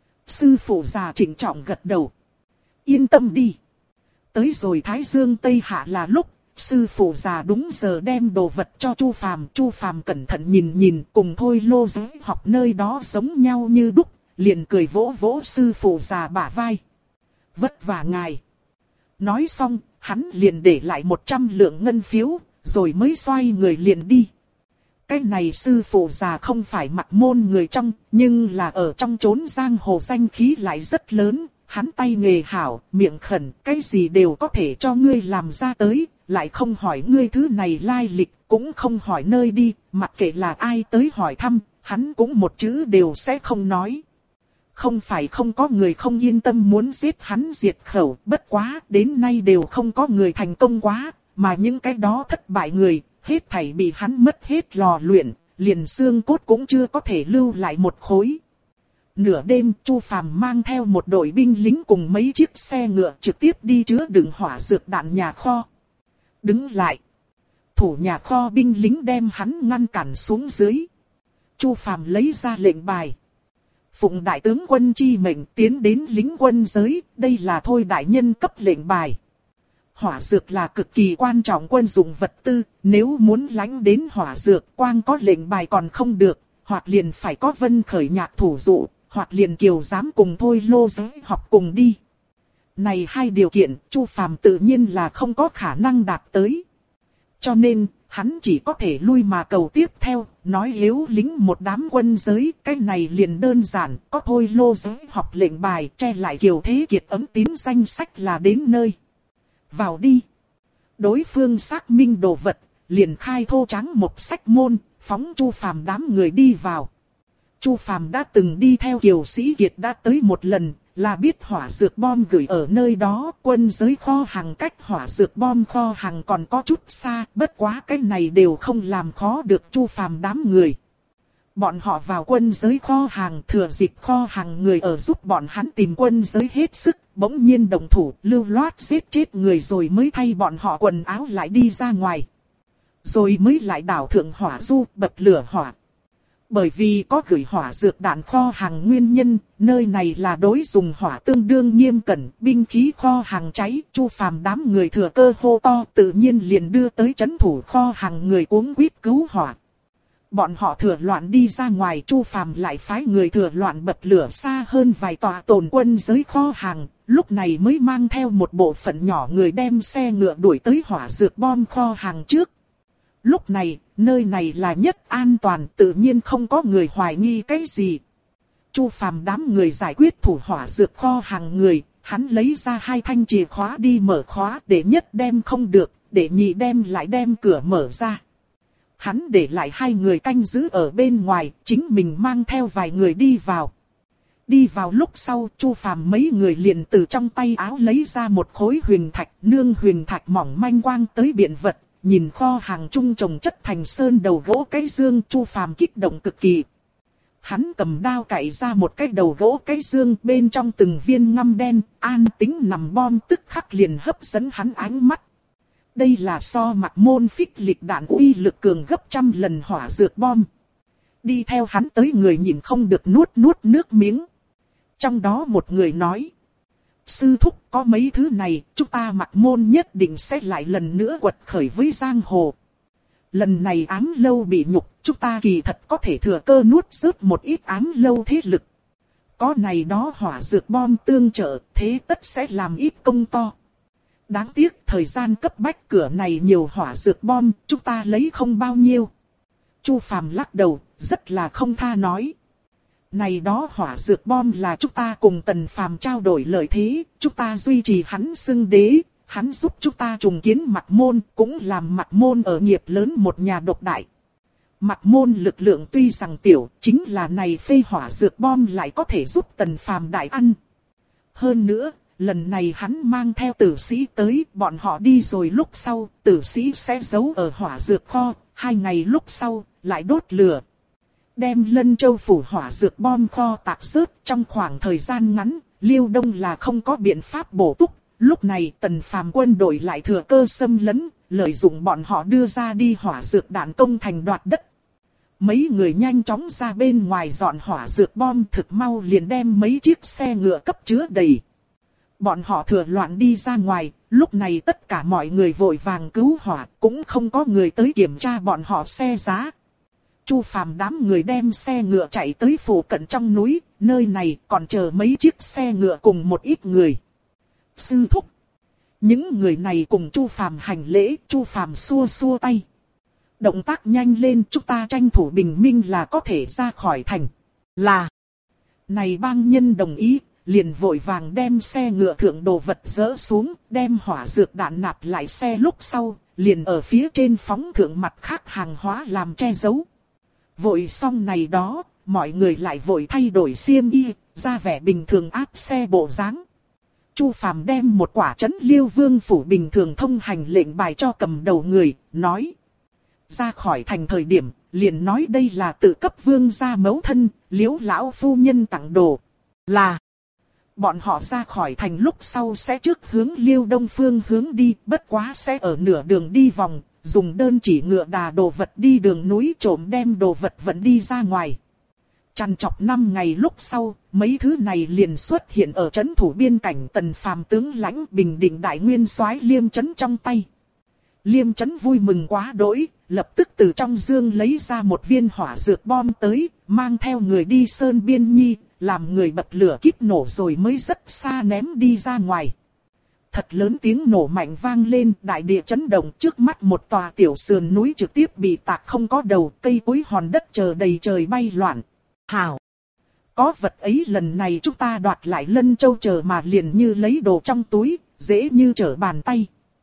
Sư phụ già trịnh trọng gật đầu. Yên tâm đi. Tới rồi Thái Dương Tây Hạ là lúc, sư phụ già đúng giờ đem đồ vật cho Chu Phàm. Chu Phàm cẩn thận nhìn nhìn, cùng Thôi Lô Giới Học nơi đó giống nhau như đúc, liền cười vỗ vỗ sư phụ già bả vai. Vất vả ngài. Nói xong, hắn liền để lại 100 lượng ngân phiếu, rồi mới xoay người liền đi. Cái này sư phụ già không phải mặc môn người trong, nhưng là ở trong chốn giang hồ danh khí lại rất lớn. Hắn tay nghề hảo, miệng khẩn, cái gì đều có thể cho ngươi làm ra tới, lại không hỏi ngươi thứ này lai lịch, cũng không hỏi nơi đi, mặc kệ là ai tới hỏi thăm, hắn cũng một chữ đều sẽ không nói. Không phải không có người không yên tâm muốn giết hắn diệt khẩu, bất quá, đến nay đều không có người thành công quá, mà những cái đó thất bại người, hết thảy bị hắn mất hết lò luyện, liền xương cốt cũng chưa có thể lưu lại một khối. Nửa đêm, Chu Phàm mang theo một đội binh lính cùng mấy chiếc xe ngựa trực tiếp đi chứa đựng hỏa dược đạn nhà kho. Đứng lại. Thủ nhà kho binh lính đem hắn ngăn cản xuống dưới. Chu Phàm lấy ra lệnh bài. Phụng đại tướng quân chi mệnh tiến đến lính quân giới, đây là Thôi đại nhân cấp lệnh bài. Hỏa dược là cực kỳ quan trọng quân dụng vật tư, nếu muốn lãnh đến hỏa dược quang có lệnh bài còn không được, hoặc liền phải có Vân Khởi Nhạc thủ dụ, hoặc liền Kiều dám cùng Thôi Lô Giới Học cùng đi. Này 2 điều kiện, Chu Phàm tự nhiên là không có khả năng đạt tới. Cho nên, hắn chỉ có thể lui mà cầu tiếp theo, nói yếu lính một đám quân giới, cái này liền đơn giản, có Thôi Lô Giới Học lệnh bài, che lại Kiều Thế Kiệt ấm tín danh sách là đến nơi. Vào đi. Đối phương xác minh đồ vật, liền khai thô trắng một sách môn, phóng Chu Phàm đám người đi vào. Chu Phàm đã từng đi theo Kiều Sĩ Kiệt đã tới một lần, là biết hỏa dược bom gửi ở nơi đó, quân giới kho hàng cách hỏa dược bom kho hàng còn có chút xa, bất quá cái này đều không làm khó được Chu Phàm đám người. Bọn họ vào quân giới kho hàng, thừa dịp kho hàng người ở giúp bọn hắn tìm quân giới hết sức, bỗng nhiên động thủ, lưu loát giết chết người rồi mới thay bọn họ quần áo lại đi ra ngoài. Rồi mới lại đảo thượng hỏa du, bập lửa hỏa. Bởi vì có gửi hỏa dược đạn kho hàng nguyên nhân, nơi này là đối dùng hỏa tương đương nghiêm cẩn, binh khí kho hàng cháy, Chu Phàm đám người thừa cơ hô to tự nhiên liền đưa tới trấn thủ kho hàng người cuống quýt cứu hỏa. Bọn họ thừa loạn đi ra ngoài, Chu Phàm lại phái người thừa loạn bật lửa xa hơn vài tòa tồn quân giới kho hàng, lúc này mới mang theo một bộ phận nhỏ người đem xe ngựa đuổi tới hỏa dược bom kho hàng trước. Lúc này, nơi này là nhất an toàn, tự nhiên không có người hoài nghi cái gì. Chu Phàm đám người giải quyết thủ hỏa dược kho hàng người, hắn lấy ra 2 thanh chìa khóa đi mở khóa, đệ nhất đem không được, đệ nhị đem lại đem cửa mở ra. Hắn để lại 2 người canh giữ ở bên ngoài, chính mình mang theo vài người đi vào. Đi vào lúc sau, Chu Phàm mấy người liền từ trong tay áo lấy ra một khối huyền thạch, nương huyền thạch mỏng manh quang tới biện vật, nhìn kho hàng trung trồng chất thành sơn đầu gỗ cái dương, Chu Phàm kích động cực kỳ. Hắn cầm đao cạy ra một cái đầu gỗ cái dương, bên trong từng viên ngăm đen, an tĩnh nằm bom tức khắc liền hấp dẫn hắn ánh mắt. Đây là so Mạc Môn phích lịch đạn uy lực cường gấp trăm lần hỏa dược bom. Đi theo hắn tới người nhìn không được nuốt nước miếng. Trong đó một người nói: sư thúc, có mấy thứ này, chúng ta Mạc Môn nhất định sẽ lại lần nữa quật khởi với giang hồ. Lần này Ám Lâu bị nhục, chúng ta kỳ thật có thể thừa cơ nuốt rớt một ít Ám Lâu thế lực. Có này đó hỏa dược bom tương trợ, thế tất sẽ làm ít công to. Đáng tiếc thời gian cấp bách, cửa này nhiều hỏa dược bom, chúng ta lấy không bao nhiêu. Chu Phàm lắc đầu, rất là không tha nói: này đó hỏa dược bom là chúng ta cùng Tần Phàm trao đổi lợi thế, chúng ta duy trì hắn xưng đế, hắn giúp chúng ta trùng kiến Mạc Môn, cũng làm Mạc Môn ở nghiệp lớn một nhà độc đại. Mạc Môn lực lượng tuy rằng tiểu, chính là này phê hỏa dược bom lại có thể giúp Tần Phàm đại ăn. Hơn nữa, lần này hắn mang theo tử sĩ tới, bọn họ đi rồi lúc sau, tử sĩ sẽ giấu ở hỏa dược kho, 2 ngày lúc sau, lại đốt lửa. Đem Lân Châu phủ hỏa dược bom kho tạc rớt, trong khoảng thời gian ngắn, Liêu Đông là không có biện pháp bổ túc. Lúc này Tần Phàm quân đội lại thừa cơ xâm lấn, lợi dụng bọn họ đưa ra đi hỏa dược đạn công thành đoạt đất. Mấy người nhanh chóng ra bên ngoài dọn hỏa dược bom, thực mau liền đem mấy chiếc xe ngựa cấp chứa đầy. Bọn họ thừa loạn đi ra ngoài, lúc này tất cả mọi người vội vàng cứu hỏa, cũng không có người tới kiểm tra bọn họ xe giá. Chu Phàm đám người đem xe ngựa chạy tới phủ cận trong núi, nơi này còn chờ mấy chiếc xe ngựa cùng một ít người. Sư thúc. Những người này cùng Chu Phàm hành lễ, Chu Phàm xua xua tay. Động tác nhanh lên, chúng ta tranh thủ bình minh là có thể ra khỏi thành. Là. Này bang nhân đồng ý, liền vội vàng đem xe ngựa thượng đồ vật dỡ xuống, đem hỏa dược đạn nạp lại xe lúc sau, liền ở phía trên phóng thượng mặt khác hàng hóa làm che giấu. Vội xong này đó, mọi người lại vội thay đổi xiêm y, ra vẻ bình thường áp xe bộ dáng. Chu Phàm đem một quả trấn Liêu Vương phủ bình thường thông hành lệnh bài cho cầm đầu người, nói: ra khỏi thành thời điểm, liền nói đây là tự cấp vương gia mẫu thân, Liễu lão phu nhân tặng đồ. Là, bọn họ ra khỏi thành lúc sau sẽ trước hướng Liêu Đông phương hướng đi, bất quá sẽ ở nửa đường đi vòng, dùng đơn chỉ ngựa đà đồ vật đi đường núi trộm đem đồ vật vận đi ra ngoài. Trằn trọc 5 ngày lúc sau, mấy thứ này liền xuất hiện ở trấn thủ biên cảnh Tần Phàm tướng lãnh Bình Định đại nguyên soái Liêm Chấn trong tay. Liêm Chấn vui mừng quá đỗi, lập tức từ trong dương lấy ra một viên hỏa dược bom tới, mang theo người đi sơn biên nhi, làm người bật lửa kíp nổ rồi mới rất xa ném đi ra ngoài. Thật lớn tiếng nổ mạnh vang lên, đại địa chấn động, trước mắt một tòa tiểu sườn núi trực tiếp bị tạc không có đầu, cây cối hòn đất chờ đầy trời bay loạn. Hảo! Có vật ấy lần này chúng ta đoạt lại Lân Châu chờ mà liền như lấy đồ trong túi, dễ như trở bàn tay.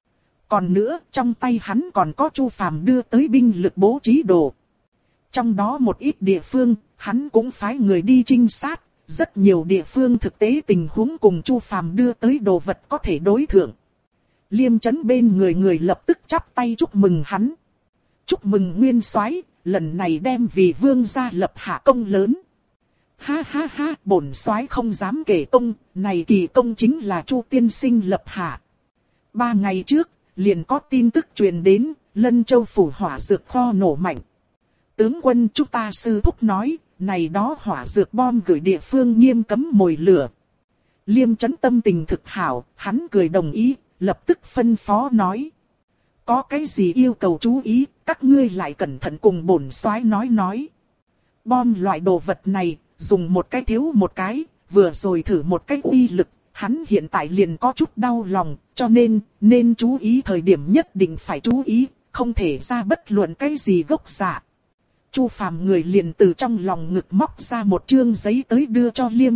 Còn nữa, trong tay hắn còn có Chu Phàm đưa tới binh lực bố trí đồ. Trong đó một ít địa phương, hắn cũng phái người đi trinh sát, rất nhiều địa phương thực tế tình huống cùng Chu Phàm đưa tới đồ vật có thể đối thượng. Liêm Chấn bên người lập tức chắp tay chúc mừng hắn. Chúc mừng nguyên soái, lần này đem vì vương gia lập hạ công lớn. Ha ha ha, bổn soái không dám kể công, này kỳ công chính là Chu tiên sinh lập hạ. 3 ngày trước, liền có tin tức truyền đến, Lân Châu phủ hỏa dược kho nổ mạnh. Tướng quân chúng ta sư thúc nói, này đó hỏa dược bom gửi địa phương nghiêm cấm mồi lửa. Liêm Chấn tâm tình thực hảo, hắn cười đồng ý, lập tức phân phó nói: có cái gì yêu cầu chú ý, các ngươi lại cẩn thận cùng bổn soái nói. Bom loại đồ vật này, dùng một cái thiếu một cái, vừa rồi thử một cái uy lực, hắn hiện tại liền có chút đau lòng, cho nên chú ý thời điểm nhất định phải chú ý, không thể ra bất luận cái gì gốc giả. Chu Phàm người liền từ trong lòng ngực móc ra một chương giấy tới đưa cho Liêm Chấn,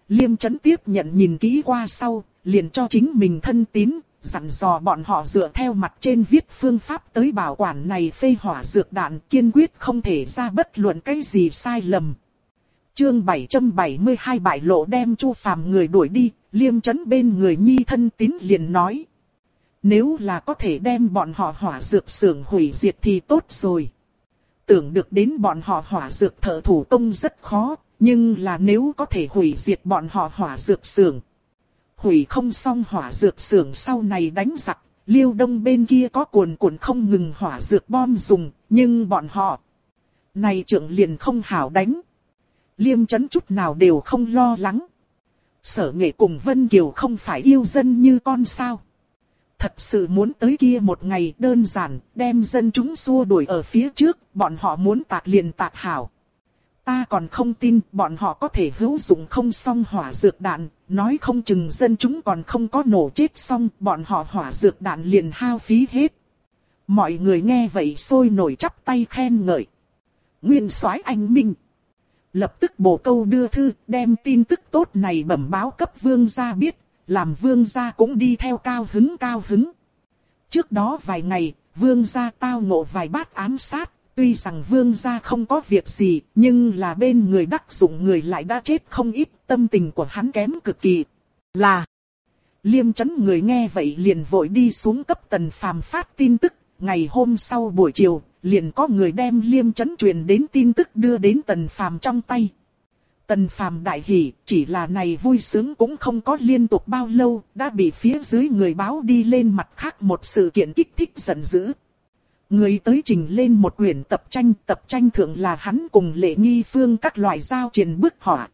Liêm Chấn tiếp nhận nhìn kỹ qua sau, liền cho chính mình thân tín, dặn dò bọn họ dựa theo mặt trên viết phương pháp tới bảo quản này phê hỏa dược đạn, kiên quyết không thể ra bất luận cái gì sai lầm. Chương 772 bại lộ đem Chu Phàm người đuổi đi, Liêm Chấn bên người nhi thân tín liền nói. Nếu là có thể đem bọn họ hỏa dược xưởng hủy diệt thì tốt rồi. Tưởng được đến bọn họ hỏa dược thợ thủ công rất khó, nhưng là nếu có thể hủy diệt bọn họ hỏa dược xưởng. Hủy không xong hỏa dược xưởng sau này đánh giặc, Liêu Đông bên kia có cuồn cuộn không ngừng hỏa dược bom dùng, nhưng bọn họ này trưởng liền không hảo đánh. Liêm Chấn chút nào đều không lo lắng. Sở Nghệ cùng Vân Kiều không phải yêu dân như con sao. Thật sự muốn tới kia một ngày đơn giản, đem dân chúng xua đuổi ở phía trước, bọn họ muốn tạc liền tạc hảo. Ta còn không tin bọn họ có thể hữu dụng không xong hỏa dược đạn, nói không chừng dân chúng còn không có nổ chết xong, bọn họ hỏa dược đạn liền hao phí hết. Mọi người nghe vậy sôi nổi chắp tay khen ngợi. Nguyên soái anh minh. Lập tức bổ câu đưa thư, đem tin tức tốt này bẩm báo cấp vương gia biết, làm vương gia cũng đi theo cao hứng. Trước đó vài ngày, vương gia tao ngộ vài bát ám sát, tuy rằng vương gia không có việc gì, nhưng là bên người đắc dụng người lại đã chết không ít, tâm tình của hắn kém cực kỳ. Là Liêm Chấn người nghe vậy liền vội đi xuống cấp Tần Phàm phát tin tức, ngày hôm sau buổi chiều, liền có người đem Liêm Chấn truyền đến tin tức đưa đến Tần Phàm trong tay. Tần Phàm đại hỉ, chỉ là này vui sướng cũng không có liên tục bao lâu, đã bị phía dưới người báo đi lên mặt khác một sự kiện kích thích giận dữ. Người tới trình lên một quyển tập tranh thượng là hắn cùng Lệ Nghi Phương các loại giao truyền bức họa.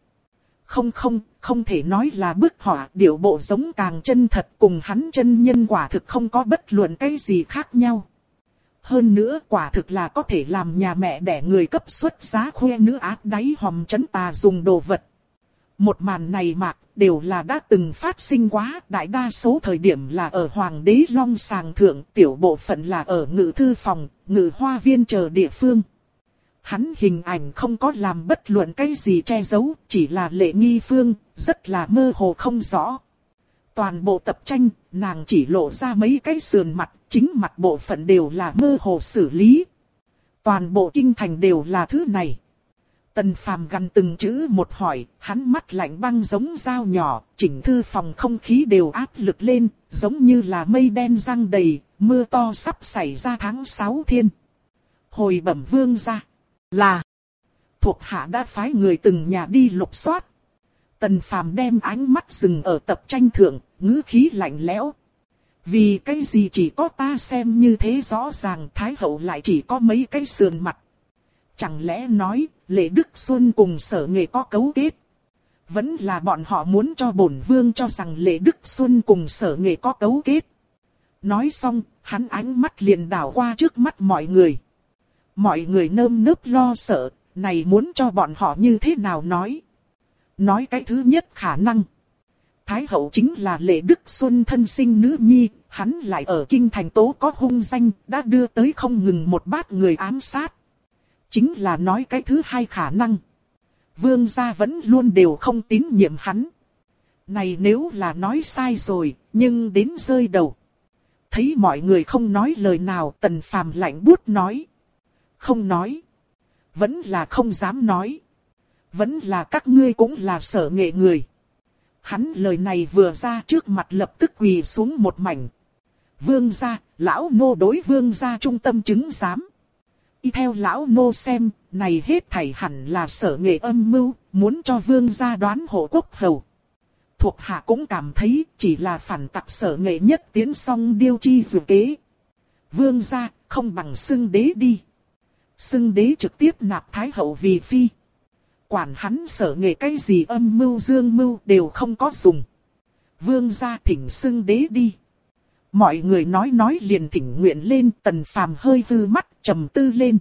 Không thể nói là bức họa, điệu bộ giống càng chân thật, cùng hắn chân nhân quả thực không có bất luận cái gì khác nhau. Hơn nữa quả thực là có thể làm nhà mẹ đẻ người cấp xuất giá khoe nữ ác đáy hòm chấn tà dùng đồ vật. Một màn này mà đều là đã từng phát sinh quá, đại đa số thời điểm là ở Hoàng đế Long Sàng thượng, tiểu bộ phận là ở ngự thư phòng, ngự hoa viên chờ địa phương. Hắn hình ảnh không có làm bất luận cái gì che giấu, chỉ là Lệ Nghi Phương, rất là mơ hồ không rõ. Toàn bộ tập tranh, nàng chỉ lộ ra mấy cái sườn mặt, chính mặt bộ phận đều là mơ hồ xử lý. Toàn bộ kinh thành đều là thứ này. Tần Phàm gằn từng chữ một hỏi, hắn mắt lạnh băng giống dao nhỏ, chỉnh thư phòng không khí đều áp lực lên, giống như là mây đen giăng đầy, mưa to sắp xảy ra tháng 6 thiên. Hồi bẩm vương gia, là thuộc hạ đã phái người từng nhà đi lục soát. Tần Phàm đem ánh mắt dừng ở tập tranh thượng, ngữ khí lạnh lẽo. Vì cái gì chỉ có ta xem như thế rõ ràng, Thái hậu lại chỉ có mấy cái sườn mặt. Chẳng lẽ nói, Lệ Đức Xuân cùng Sở Nghệ có cấu kết? Vẫn là bọn họ muốn cho bổn vương cho rằng Lệ Đức Xuân cùng Sở Nghệ có cấu kết. Nói xong, hắn ánh mắt liền đảo qua trước mắt mọi người. Mọi người nơm nớp lo sợ, này muốn cho bọn họ như thế nào nói? Nói cái thứ nhất khả năng. Thái hậu chính là Lệ Đức Xuân thân sinh nữ nhi, hắn lại ở kinh thành tố có hung danh, đã đưa tới không ngừng một bát người ám sát. Chính là nói cái thứ hai khả năng. Vương gia vẫn luôn đều không tín nhiệm hắn. Này nếu là nói sai rồi, nhưng đến rơi đầu. Thấy mọi người không nói lời nào, Tần Phàm lạnh buốt nói. Không nói. Vẫn là không dám nói. Vẫn là các ngươi cũng là Sở Nghệ người. Hắn lời này vừa ra trước mặt lập tức quỳ xuống một mảnh. Vương gia, lão nô đối vương gia trung tâm chứng giám. Y theo lão nô xem, này hết thảy hẳn là Sở Nghệ âm mưu, muốn cho vương gia đoán hộ quốc hầu. Thuộc hạ cũng cảm thấy chỉ là phản tặc Sở Nghệ nhất tiến xong điêu chi dù kế. Vương gia, không bằng xưng đế đi. Xưng đế trực tiếp nạp Thái hậu vì phi. Quản hắn Sở Nghệ cái gì âm mưu dương mưu đều không có dùng. Vương gia thỉnh xưng đế đi. Mọi người nói liền thỉnh nguyện lên. Tần Phàm hơi hư mắt trầm tư lên.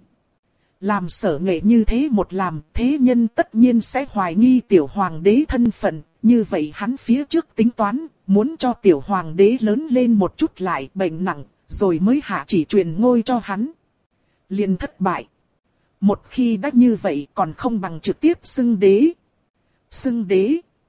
Làm Sở Nghệ như thế một làm, thế nhân tất nhiên sẽ hoài nghi tiểu hoàng đế thân phận. Như vậy hắn phía trước tính toán, muốn cho tiểu hoàng đế lớn lên một chút lại bệnh nặng, rồi mới hạ chỉ truyền ngôi cho hắn. Liền thất bại. Một khi đã như vậy còn không bằng trực tiếp xưng đế. Xưng đế.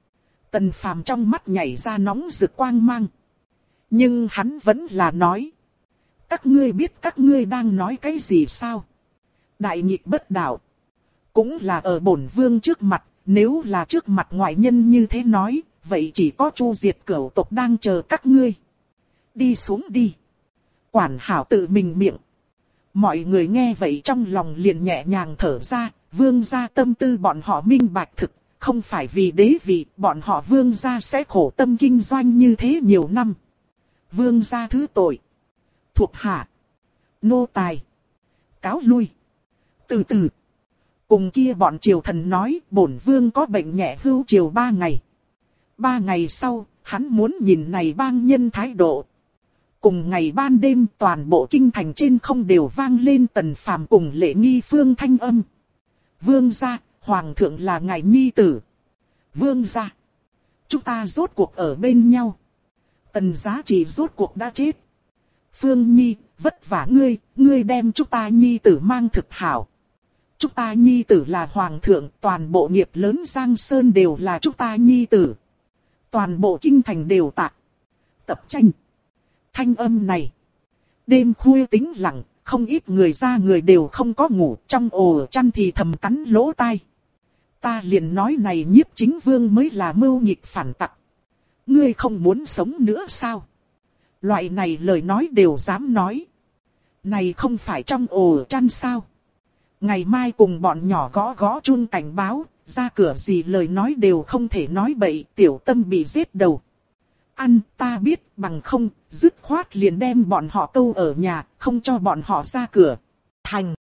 Tần Phàm trong mắt nhảy ra nóng rực quang mang. Nhưng hắn vẫn là nói. Các ngươi biết các ngươi đang nói cái gì sao? Đại nghịch bất đạo. Cũng là ở bổn vương trước mặt, nếu là trước mặt ngoại nhân như thế nói, vậy chỉ có Chu diệt cửu tộc đang chờ các ngươi. Đi xuống đi. Quản hảo tự mình miệng. Mọi người nghe vậy trong lòng liền nhẹ nhàng thở ra, vương gia tâm tư bọn họ minh bạch thực, không phải vì đế vị, bọn họ vương gia sẽ khổ tâm kinh doanh như thế nhiều năm. Vương gia thứ tội. Thuộc hạ. Nô tài. Cáo lui. Từ từ. Cùng kia bọn triều thần nói bổn vương có bệnh nhẹ hưu triều 3 ngày. 3 ngày sau, hắn muốn nhìn này bang nhân thái độ. Cùng ngày ban đêm toàn bộ kinh thành trên không đều vang lên Tần Phàm cùng Lệ Nghi Phương thanh âm. Vương gia, hoàng thượng là ngài nhi tử. Vương gia, chúng ta rốt cuộc ở bên nhau. Tần Giá Trị rốt cuộc đã chết. Phương Nhi, vất vả ngươi đem chúng ta nhi tử mang thực hảo. Chúng ta nhi tử là hoàng thượng, toàn bộ nghiệp lớn Giang Sơn đều là chúng ta nhi tử. Toàn bộ kinh thành đều tạc. Tập tranh. Thanh âm này. Đêm khuya tĩnh lặng, không ít người ra người đều không có ngủ, trong ổ chăn thì thầm cắn lỗ tai. Ta liền nói này Nhiếp Chính Vương mới là mưu nghịch phản tặc. Ngươi không muốn sống nữa sao? Loại này lời nói đều dám nói. Này không phải trong ổ chăn sao? Ngày mai cùng bọn nhỏ gõ gõ chuông cảnh báo, ra cửa gì lời nói đều không thể nói bậy, tiểu tâm bị giết đầu. Ăn ta biết bằng không, dứt khoát liền đem bọn họ câu ở nhà, không cho bọn họ ra cửa. Thành.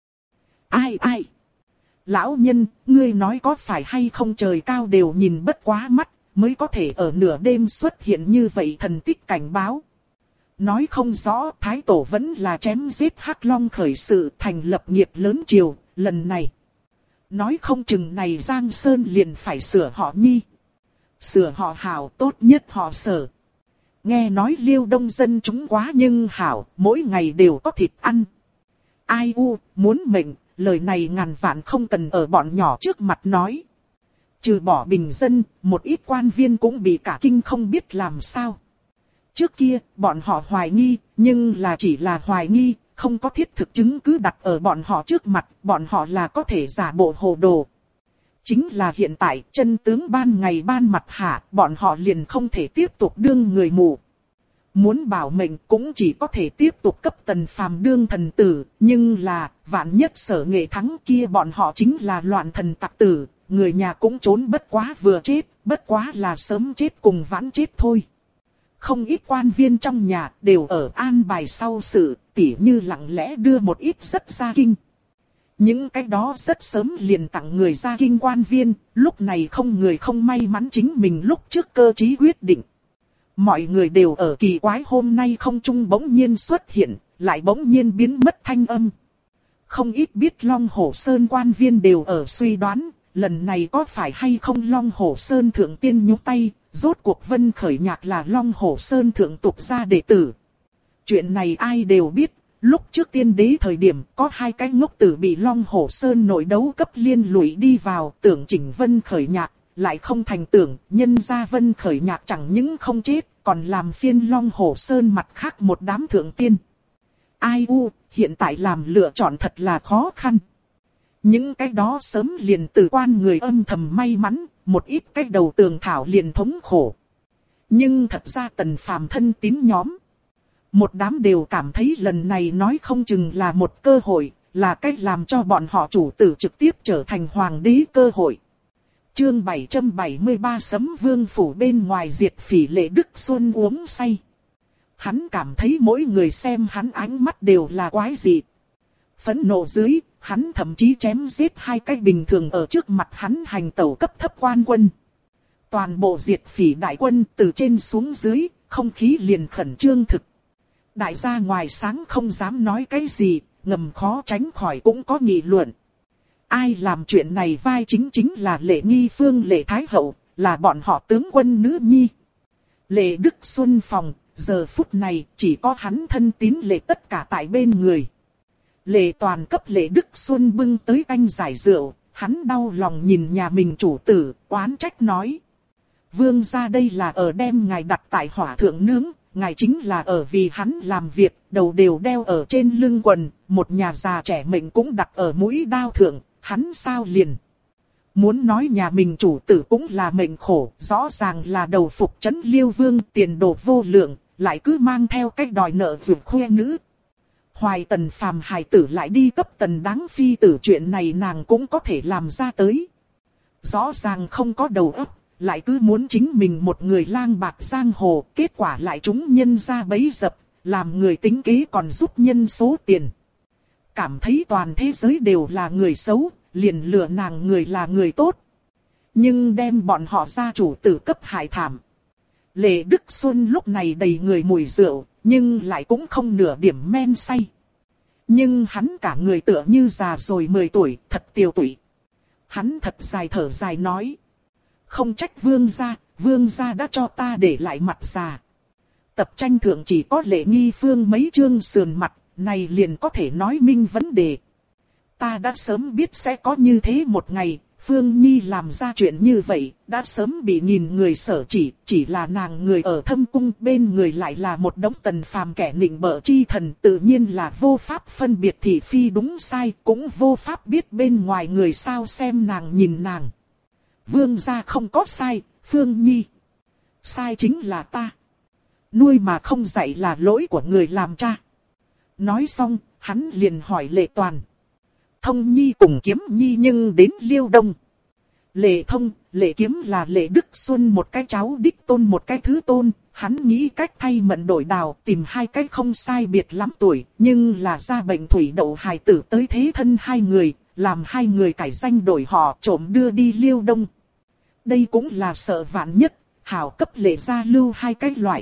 Ai? Lão nhân, ngươi nói có phải hay không trời cao đều nhìn bất quá mắt, mới có thể ở nửa đêm xuất hiện như vậy thần tích cảnh báo. Nói không rõ, Thái Tổ vẫn là chém giết Hắc Long khởi sự thành lập nghiệp lớn triều, lần này. Nói không chừng này Giang Sơn liền phải sửa họ Nhi. Sửa họ Hảo tốt nhất họ Sở. Nghe nói Liêu Đông dân chúng quá nhưng hảo, mỗi ngày đều có thịt ăn. Ai muốn mệnh, lời này ngàn vạn không cần ở bọn nhỏ trước mặt nói. Trừ bỏ bình dân, một ít quan viên cũng bị cả kinh không biết làm sao. Trước kia, bọn họ hoài nghi, nhưng là chỉ là hoài nghi, không có thiết thực chứng cứ đặt ở bọn họ trước mặt, bọn họ là có thể giả bộ hồ đồ. Chính là hiện tại, chân tướng ban ngày ban mặt hạ, bọn họ liền không thể tiếp tục đương người mù. Muốn bảo mệnh cũng chỉ có thể tiếp tục cấp Tần Phàm đương thần tử, nhưng là, vạn nhất Sở Nghệ thắng kia bọn họ chính là loạn thần tặc tử, người nhà cũng trốn bất quá vừa chết, bất quá là sớm chết cùng vãn chết thôi. Không ít quan viên trong nhà đều ở an bài sau sự, tỉ như lặng lẽ đưa một ít rất ra kinh. Những cái đó rất sớm liền tặng người ra kinh quan viên, lúc này không người không may mắn chính mình lúc trước cơ trí quyết định. Mọi người đều ở kỳ quái hôm nay không trung bỗng nhiên xuất hiện, lại bỗng nhiên biến mất thanh âm. Không ít biết Long Hổ Sơn quan viên đều ở suy đoán, lần này có phải hay không Long Hổ Sơn thượng tiên nhúc tay, rốt cuộc Vân Khởi Nhạc là Long Hổ Sơn thượng tục gia đệ tử. Chuyện này ai đều biết, lúc trước tiên đế thời điểm có 2 cái ngốc tử bị Long Hổ Sơn nội đấu cấp liên lụy đi vào tưởng chỉnh Vân Khởi Nhạc, lại không thành tưởng nhân ra Vân Khởi Nhạc chẳng những không chết, còn làm phiên Long Hổ Sơn mặt khác một đám thượng tiên. Ai hiện tại làm lựa chọn thật là khó khăn. Những cái đó sớm liền từ quan người âm thầm may mắn, một ít cái đầu tường thảo liền thống khổ. Nhưng thật ra Tần Phàm thân tín nhóm. Một đám đều cảm thấy lần này nói không chừng là một cơ hội, là cách làm cho bọn họ chủ tử trực tiếp trở thành hoàng đế cơ hội. Chương 773 Sấm Vương phủ bên ngoài diệt phỉ Lệ Đức Xuân uống say. Hắn cảm thấy mỗi người xem hắn ánh mắt đều là quái dị. Phẫn nộ dưới, hắn thậm chí chém giết 2 cái bình thường ở trước mặt hắn hành tẩu cấp thấp quan quân. Toàn bộ diệt phỉ đại quân từ trên xuống dưới, không khí liền khẩn trương thực. Đại gia ngoài sáng không dám nói cái gì, ngầm khó tránh khỏi cũng có nghị luận. Ai làm chuyện này vai chính là Lệ Nghi Phương Lệ Thái Hậu, là bọn họ tướng quân nữ nhi. Lệ Đức Xuân phòng, giờ phút này chỉ có hắn thân tín Lệ tất cả tại bên người. Lệ Toàn cấp Lệ Đức Xuân bưng tới canh giải rượu, hắn đau lòng nhìn nhà mình chủ tử, oán trách nói. Vương gia đây là ở đem ngài đặt tại hỏa thượng nướng, ngài chính là ở vì hắn làm việc, đầu đều đeo ở trên lưng quần, một nhà già trẻ mệnh cũng đặt ở mũi đao thượng, hắn sao liền. Muốn nói nhà mình chủ tử cũng là mệnh khổ, rõ ràng là đầu phục trấn Liêu Vương, tiền đồ vô lượng, lại cứ mang theo cách đòi nợ vượt khoe nữ. Hoài Tần phàm hài tử lại đi cấp Tần đáng phi tử, chuyện này nàng cũng có thể làm ra tới. Rõ ràng không có đầu óc, lại cứ muốn chính mình một người lang bạc giang hồ, kết quả lại chúng nhân ra bấy dập, làm người tính kế còn giúp nhân số tiền. Cảm thấy toàn thế giới đều là người xấu, liền lừa nàng người là người tốt. Nhưng đem bọn họ gia chủ tử cấp hại thảm. Lệ Đức Xuân lúc này đầy người mùi rượu, nhưng lại cũng không nửa điểm men say. Nhưng hắn cả người tựa như già rồi 10 tuổi, thật tiều tụy. Hắn thật dài thở dài nói. Không trách vương gia đã cho ta để lại mặt già. Tập tranh thượng chỉ có Lệ Nghi Phương mấy chương sườn mặt, này liền có thể nói minh vấn đề. Ta đã sớm biết sẽ có như thế một ngày, Phương Nhi làm ra chuyện như vậy, đã sớm bị nghìn người sở chỉ là nàng người ở thâm cung, bên người lại là một đống tần phàm kẻ nịnh bợ chi thần, tự nhiên là vô pháp phân biệt thị phi đúng sai, cũng vô pháp biết bên ngoài người sao xem nàng nhìn nàng. Vương gia không có sai, Phương Nhi. Sai chính là ta. Nuôi mà không dạy là lỗi của người làm cha. Nói xong, hắn liền hỏi Lệ Toàn. Thông Nhi cùng Kiếm Nhi nhưng đến Liêu Đông. Lệ Thông, Lệ Kiếm là Lệ Đức Xuân một cái cháu đích tôn một cái thứ tôn. Hắn nghĩ cách thay mận đổi đào, tìm hai cái không sai biệt lắm tuổi, nhưng là ra bệnh thủy đậu hài tử tới thế thân hai người, làm hai người cải danh đổi họ trộm đưa đi Liêu Đông. Đây cũng là sợ vạn nhất, hảo cấp Lệ gia lưu hai cái loại.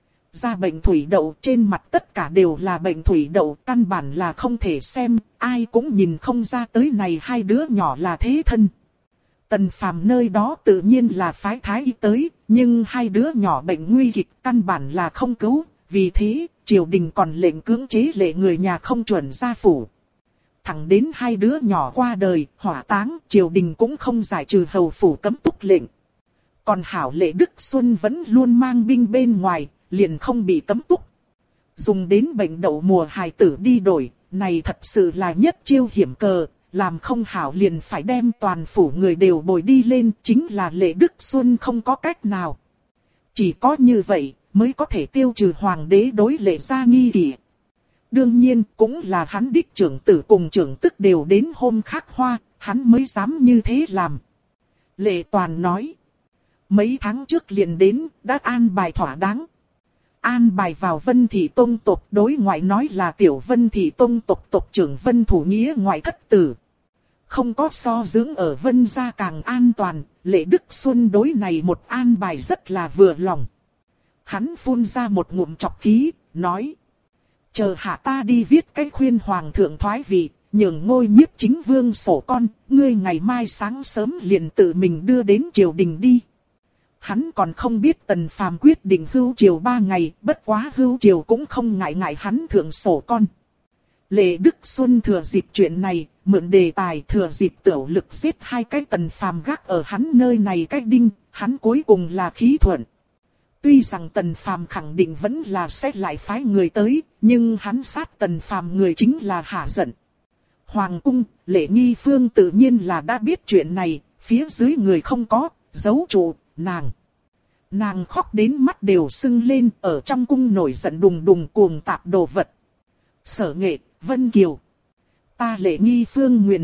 Ra bệnh thủy đậu trên mặt tất cả đều là bệnh thủy đậu, căn bản là không thể xem, ai cũng nhìn không ra tới này hai đứa nhỏ là thế thân. Tần phàm nơi đó tự nhiên là phái thái y tới, nhưng hai đứa nhỏ bệnh nguy kịch căn bản là không cứu, vì thế triều đình còn lệnh cưỡng chế Lệ người nhà không chuẩn ra phủ. Thẳng đến hai đứa nhỏ qua đời, hỏa táng, triều đình cũng không giải trừ hầu phủ cấm túc lệnh. Còn hảo Lệ Đức Xuân vẫn luôn mang binh bên ngoài, liền không bị cấm túc. Dùng đến bệnh đậu mùa hài tử đi đổi, này thật sự là nhất chiêu hiểm cờ, làm không hảo liền phải đem toàn phủ người đều bồi đi lên, chính là Lệ Đức Xuân không có cách nào. Chỉ có như vậy, mới có thể tiêu trừ hoàng đế đối Lệ gia nghi kỵ. Đương nhiên, cũng là hắn đích trưởng tử cùng trưởng tức đều đến hôm khắc hoa, hắn mới dám như thế làm. Lệ Toàn nói, mấy tháng trước liền đến, đã an bài thỏa đáng. An bài vào Vân Thị Tông tộc, đối ngoại nói là Tiểu Vân Thị Tông tộc tộc trưởng Vân Thủ Nghĩa ngoại thất tử. Không có so dưỡng ở Vân gia càng an toàn, Lệ Đức Xuân đối này một an bài rất là vừa lòng. Hắn phun ra một ngụm chọc khí, nói. Chờ hạ ta đi viết cái khuyên hoàng thượng thoái vị, nhường ngôi nhiếp chính vương sổ con, ngươi ngày mai sáng sớm liền tự mình đưa đến triều đình đi. Hắn còn không biết Tần Phàm quyết định hưu triều 3 ngày, bất quá hưu triều cũng không ngại hắn thượng sổ con. Lệ Đức Xuân thừa dịp chuyện này, mượn đề tài thừa dịp tiểu lực giết hai cái Tần Phàm gác ở hắn nơi này cách đinh, hắn cuối cùng là khí thuận. Tuy rằng Tần Phàm khẳng định vẫn là sẽ lại phái người tới, nhưng hắn sát Tần Phàm người chính là hả giận. Hoàng cung, Lệ Nghi Phương tự nhiên là đã biết chuyện này, phía dưới người không có, giấu trụ, Nàng khóc đến mắt đều sưng lên, ở trong cung nổi giận đùng đùng cuồng tạp đồ vật. Sở Nghệ, Vân Kiều. Ta Lệ Nghi Phương nguyền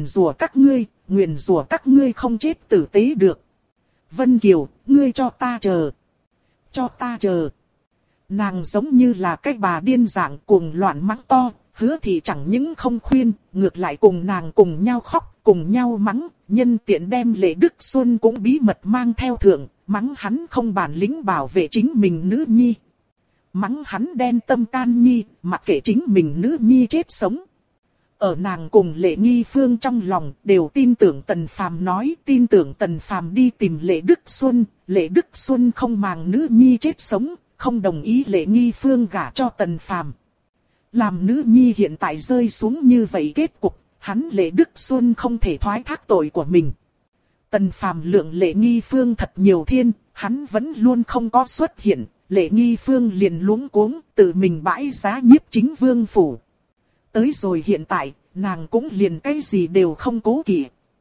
rủa các ngươi không chết tử tế được. Vân Kiều, ngươi cho ta chờ. Cho ta chờ. Nàng giống như là cái bà điên dạng cuồng loạn mắng to, Hứa Thị chẳng những không khuyên, ngược lại cùng nàng cùng nhau khóc, cùng nhau mắng, nhân tiện đem Lệ Đức Xuân cũng bí mật mang theo thượng, mắng hắn không bản lĩnh bảo vệ chính mình nữ nhi. Mắng hắn đen tâm can nhi, mặc kệ chính mình nữ nhi chết sống. Ở nàng cùng Lệ Nghi Phương trong lòng đều tin tưởng Tần Phàm nói, tin tưởng Tần Phàm đi tìm Lệ Đức Xuân, Lệ Đức Xuân không màng nữ nhi chết sống, không đồng ý Lệ Nghi Phương gả cho Tần Phàm. Làm nữ nhi hiện tại rơi xuống như vậy kết cục, hắn Lệ Đức Xuân không thể thoái thác tội của mình. Tần Phàm lượng Lệ Nghi Phương thật nhiều thiên, hắn vẫn luôn không có xuất hiện, Lệ Nghi Phương liền luống cuống tự mình bãi giá Nhiếp Chính Vương phủ. Tới rồi hiện tại, nàng cũng liền cái gì đều không cố kỵ.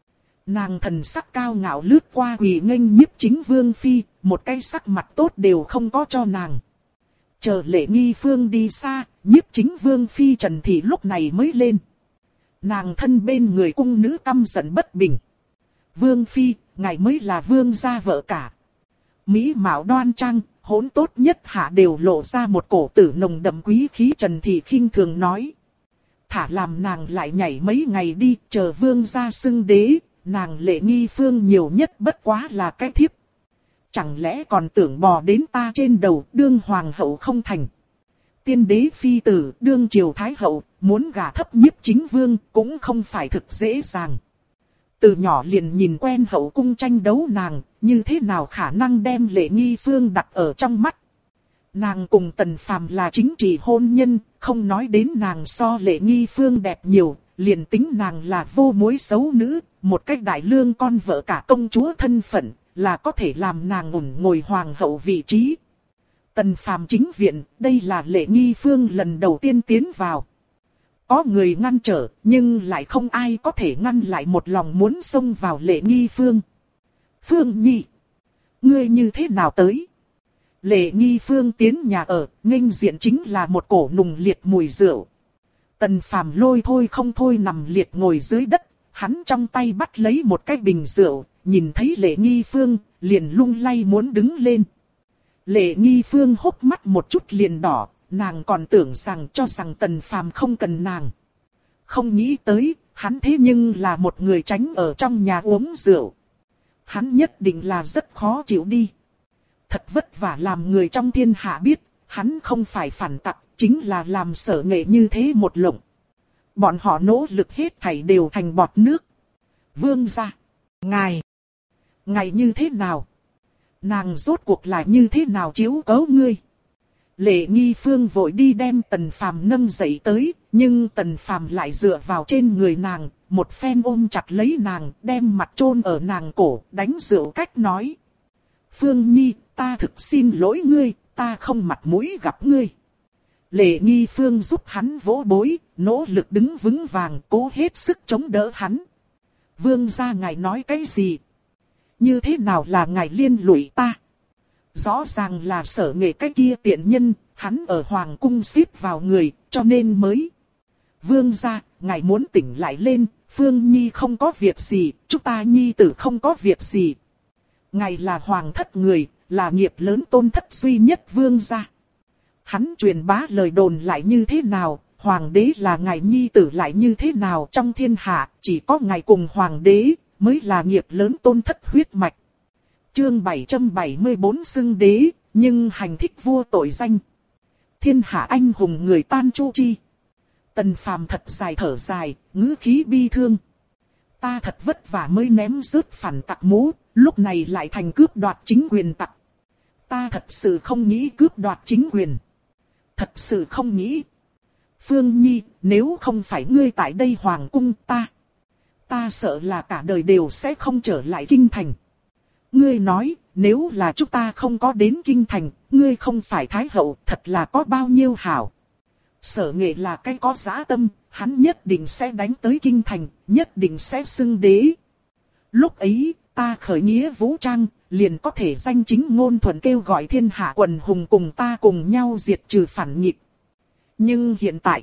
Nàng thần sắc cao ngạo lướt qua quỳ nghênh Nhiếp Chính Vương phi, một cái sắc mặt tốt đều không có cho nàng. Chờ Lệ Nghi Phương đi xa, Nhiếp Chính Vương phi Trần Thị lúc này mới lên. Nàng thân bên người cung nữ căm giận bất bình. Vương phi, ngài mới là vương gia vợ cả. Mỹ mạo đoan trang, hỗn tốt nhất hạ đều lộ ra một cổ tử nồng đậm quý khí. Trần Thị khinh thường nói. Thả làm nàng lại nhảy mấy ngày đi, chờ vương gia xưng đế, nàng Lệ Nghi Phương nhiều nhất bất quá là cái thiếp. Chẳng lẽ còn tưởng bò đến ta trên đầu, đương hoàng hậu không thành. Tiên đế phi tử, đương triều thái hậu, muốn gả thấp Nhiếp Chính Vương cũng không phải thực dễ dàng. Từ nhỏ liền nhìn quen hậu cung tranh đấu nàng, như thế nào khả năng đem Lệ Nghi Phương đặt ở trong mắt. Nàng cùng Tần Phàm là chính trị hôn nhân, không nói đến nàng so Lệ Nghi Phương đẹp nhiều, liền tính nàng là vô mối xấu nữ, một cách đại lương con vợ cả công chúa thân phận, là có thể làm nàng ổn ngồi hoàng hậu vị trí. Tần Phàm chính viện, đây là Lệ Nghi Phương lần đầu tiên tiến vào. Có người ngăn trở, nhưng lại không ai có thể ngăn lại một lòng muốn xông vào Lệ Nghi Phương. Phương Nhi, ngươi như thế nào tới? Lệ Nghi Phương tiến nhà ở, nghênh diện chính là một cổ nùng liệt mùi rượu. Tần Phàm lôi thôi không thôi nằm liệt ngồi dưới đất, hắn trong tay bắt lấy một cái bình rượu, nhìn thấy Lệ Nghi Phương, liền lung lay muốn đứng lên. Lệ Nghi Phương hốc mắt một chút liền đỏ, nàng còn tưởng rằng cho rằng Tần Phàm không cần nàng. Không nghĩ tới, hắn thế nhưng là một người tránh ở trong nhà uống rượu. Hắn nhất định là rất khó chịu đi. Thật vất vả làm người trong thiên hạ biết, hắn không phải phản tặc, chính là làm Sở Nghệ như thế một lộng. Bọn họ nỗ lực hết thảy đều thành bọt nước. Vương gia, ngài như thế nào? Nàng rốt cuộc là như thế nào chiếu cố ngươi? Lệ Nghi Phương vội đi đem Tần Phàm nâng dậy tới, nhưng Tần Phàm lại dựa vào trên người nàng, một phen ôm chặt lấy nàng, đem mặt chôn ở nàng cổ, đánh rượu cách nói. Phương Nhi, ta thực xin lỗi ngươi, ta không mặt mũi gặp ngươi. Lệ Nghi Phương giúp hắn vỗ bối, nỗ lực đứng vững vàng, cố hết sức chống đỡ hắn. Vương gia ngài nói cái gì? Như thế nào là ngài liên lụy ta? Rõ ràng là Sở Nghệ cái kia tiện nhân, hắn ở hoàng cung xếp vào người, cho nên mới. Vương gia, ngài muốn tỉnh lại lên, Phương Nhi không có việc gì, chúng ta Nhi tử không có việc gì. Ngài là hoàng thất người, là nghiệp lớn tôn thất duy nhất vương gia. Hắn truyền bá lời đồn lại như thế nào, hoàng đế là ngài Nhi tử lại như thế nào, trong thiên hạ, chỉ có ngài cùng hoàng đế, mới là nghiệp lớn tôn thất huyết mạch. Chương 774 xưng đế, nhưng hành thích vua tội danh. Thiên hạ anh hùng người tan chu chi. Tần Phàm thật dài thở dài, ngữ khí bi thương. Ta thật vất vả mới ném rớt phản tặc mũ, lúc này lại thành cướp đoạt chính quyền tặc. Ta thật sự không nghĩ cướp đoạt chính quyền. Thật sự không nghĩ. Phương Nhi, nếu không phải ngươi tại đây hoàng cung ta sợ là cả đời đều sẽ không trở lại kinh thành. Ngươi nói, nếu là chúng ta không có đến kinh thành, ngươi không phải thái hậu, thật là có bao nhiêu hảo. Sở Nghệ là cái có dã tâm, hắn nhất định sẽ đánh tới kinh thành, nhất định sẽ xưng đế. Lúc ấy, ta khởi nghĩa vũ trang, liền có thể danh chính ngôn thuận kêu gọi thiên hạ quần hùng cùng ta cùng nhau diệt trừ phản nghịch. Nhưng hiện tại,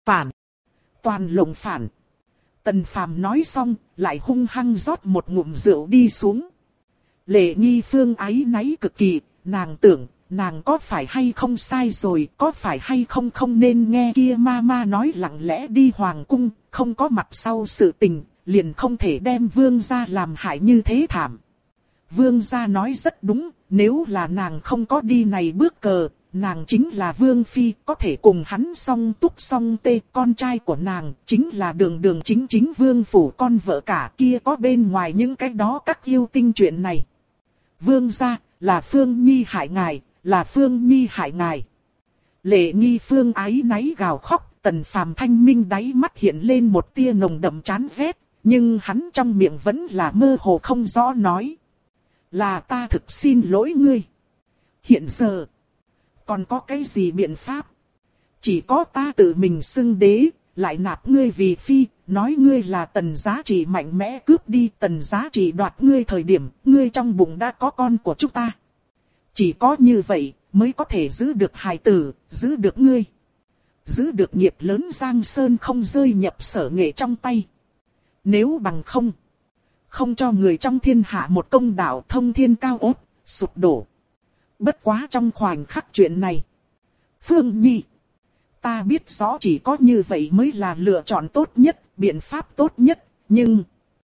toàn lộng phản. Tần Phàm nói xong, lại hung hăng rót một ngụm rượu đi xuống. Lệ Nghi Phương áy náy cực kỳ, nàng tưởng, nàng có phải hay không sai rồi, có phải hay không không nên nghe kia ma nói lặng lẽ đi hoàng cung, không có mặt sau sự tình, liền không thể đem vương gia làm hại như thế thảm. Vương gia nói rất đúng, nếu là nàng không có đi này bước cờ, nàng chính là vương phi, có thể cùng hắn song túc song tê, con trai của nàng, chính là đường chính vương phủ con vợ cả, kia có bên ngoài những cái đó các yêu tinh chuyện này. Vương gia, là Phương Nhi hại ngài, là Phương Nhi hại ngài. Lệ Nghi Phương áy náy gào khóc, Tần Phàm thanh minh đáy mắt hiện lên một tia nồng đậm chán ghét, nhưng hắn trong miệng vẫn là mơ hồ không rõ nói. Là ta thực xin lỗi ngươi. Hiện giờ, còn có cái gì biện pháp? Chỉ có ta tự mình xưng đế, lại nạp ngươi vì phi, nói ngươi là Tần Giá Trị mạnh mẽ cướp đi Tần Giá Trị đoạt ngươi thời điểm, ngươi trong bụng đã có con của chúng ta. Chỉ có như vậy, mới có thể giữ được hài tử, giữ được ngươi. Giữ được nghiệp lớn Giang Sơn không rơi nhập Sở Nghệ trong tay. Nếu bằng không cho người trong thiên hạ một công đạo thông thiên cao ốt, sụp đổ. Bất quá trong khoảnh khắc chuyện này. Phương Nhi, ta biết rõ chỉ có như vậy mới là lựa chọn tốt nhất, biện pháp tốt nhất, nhưng,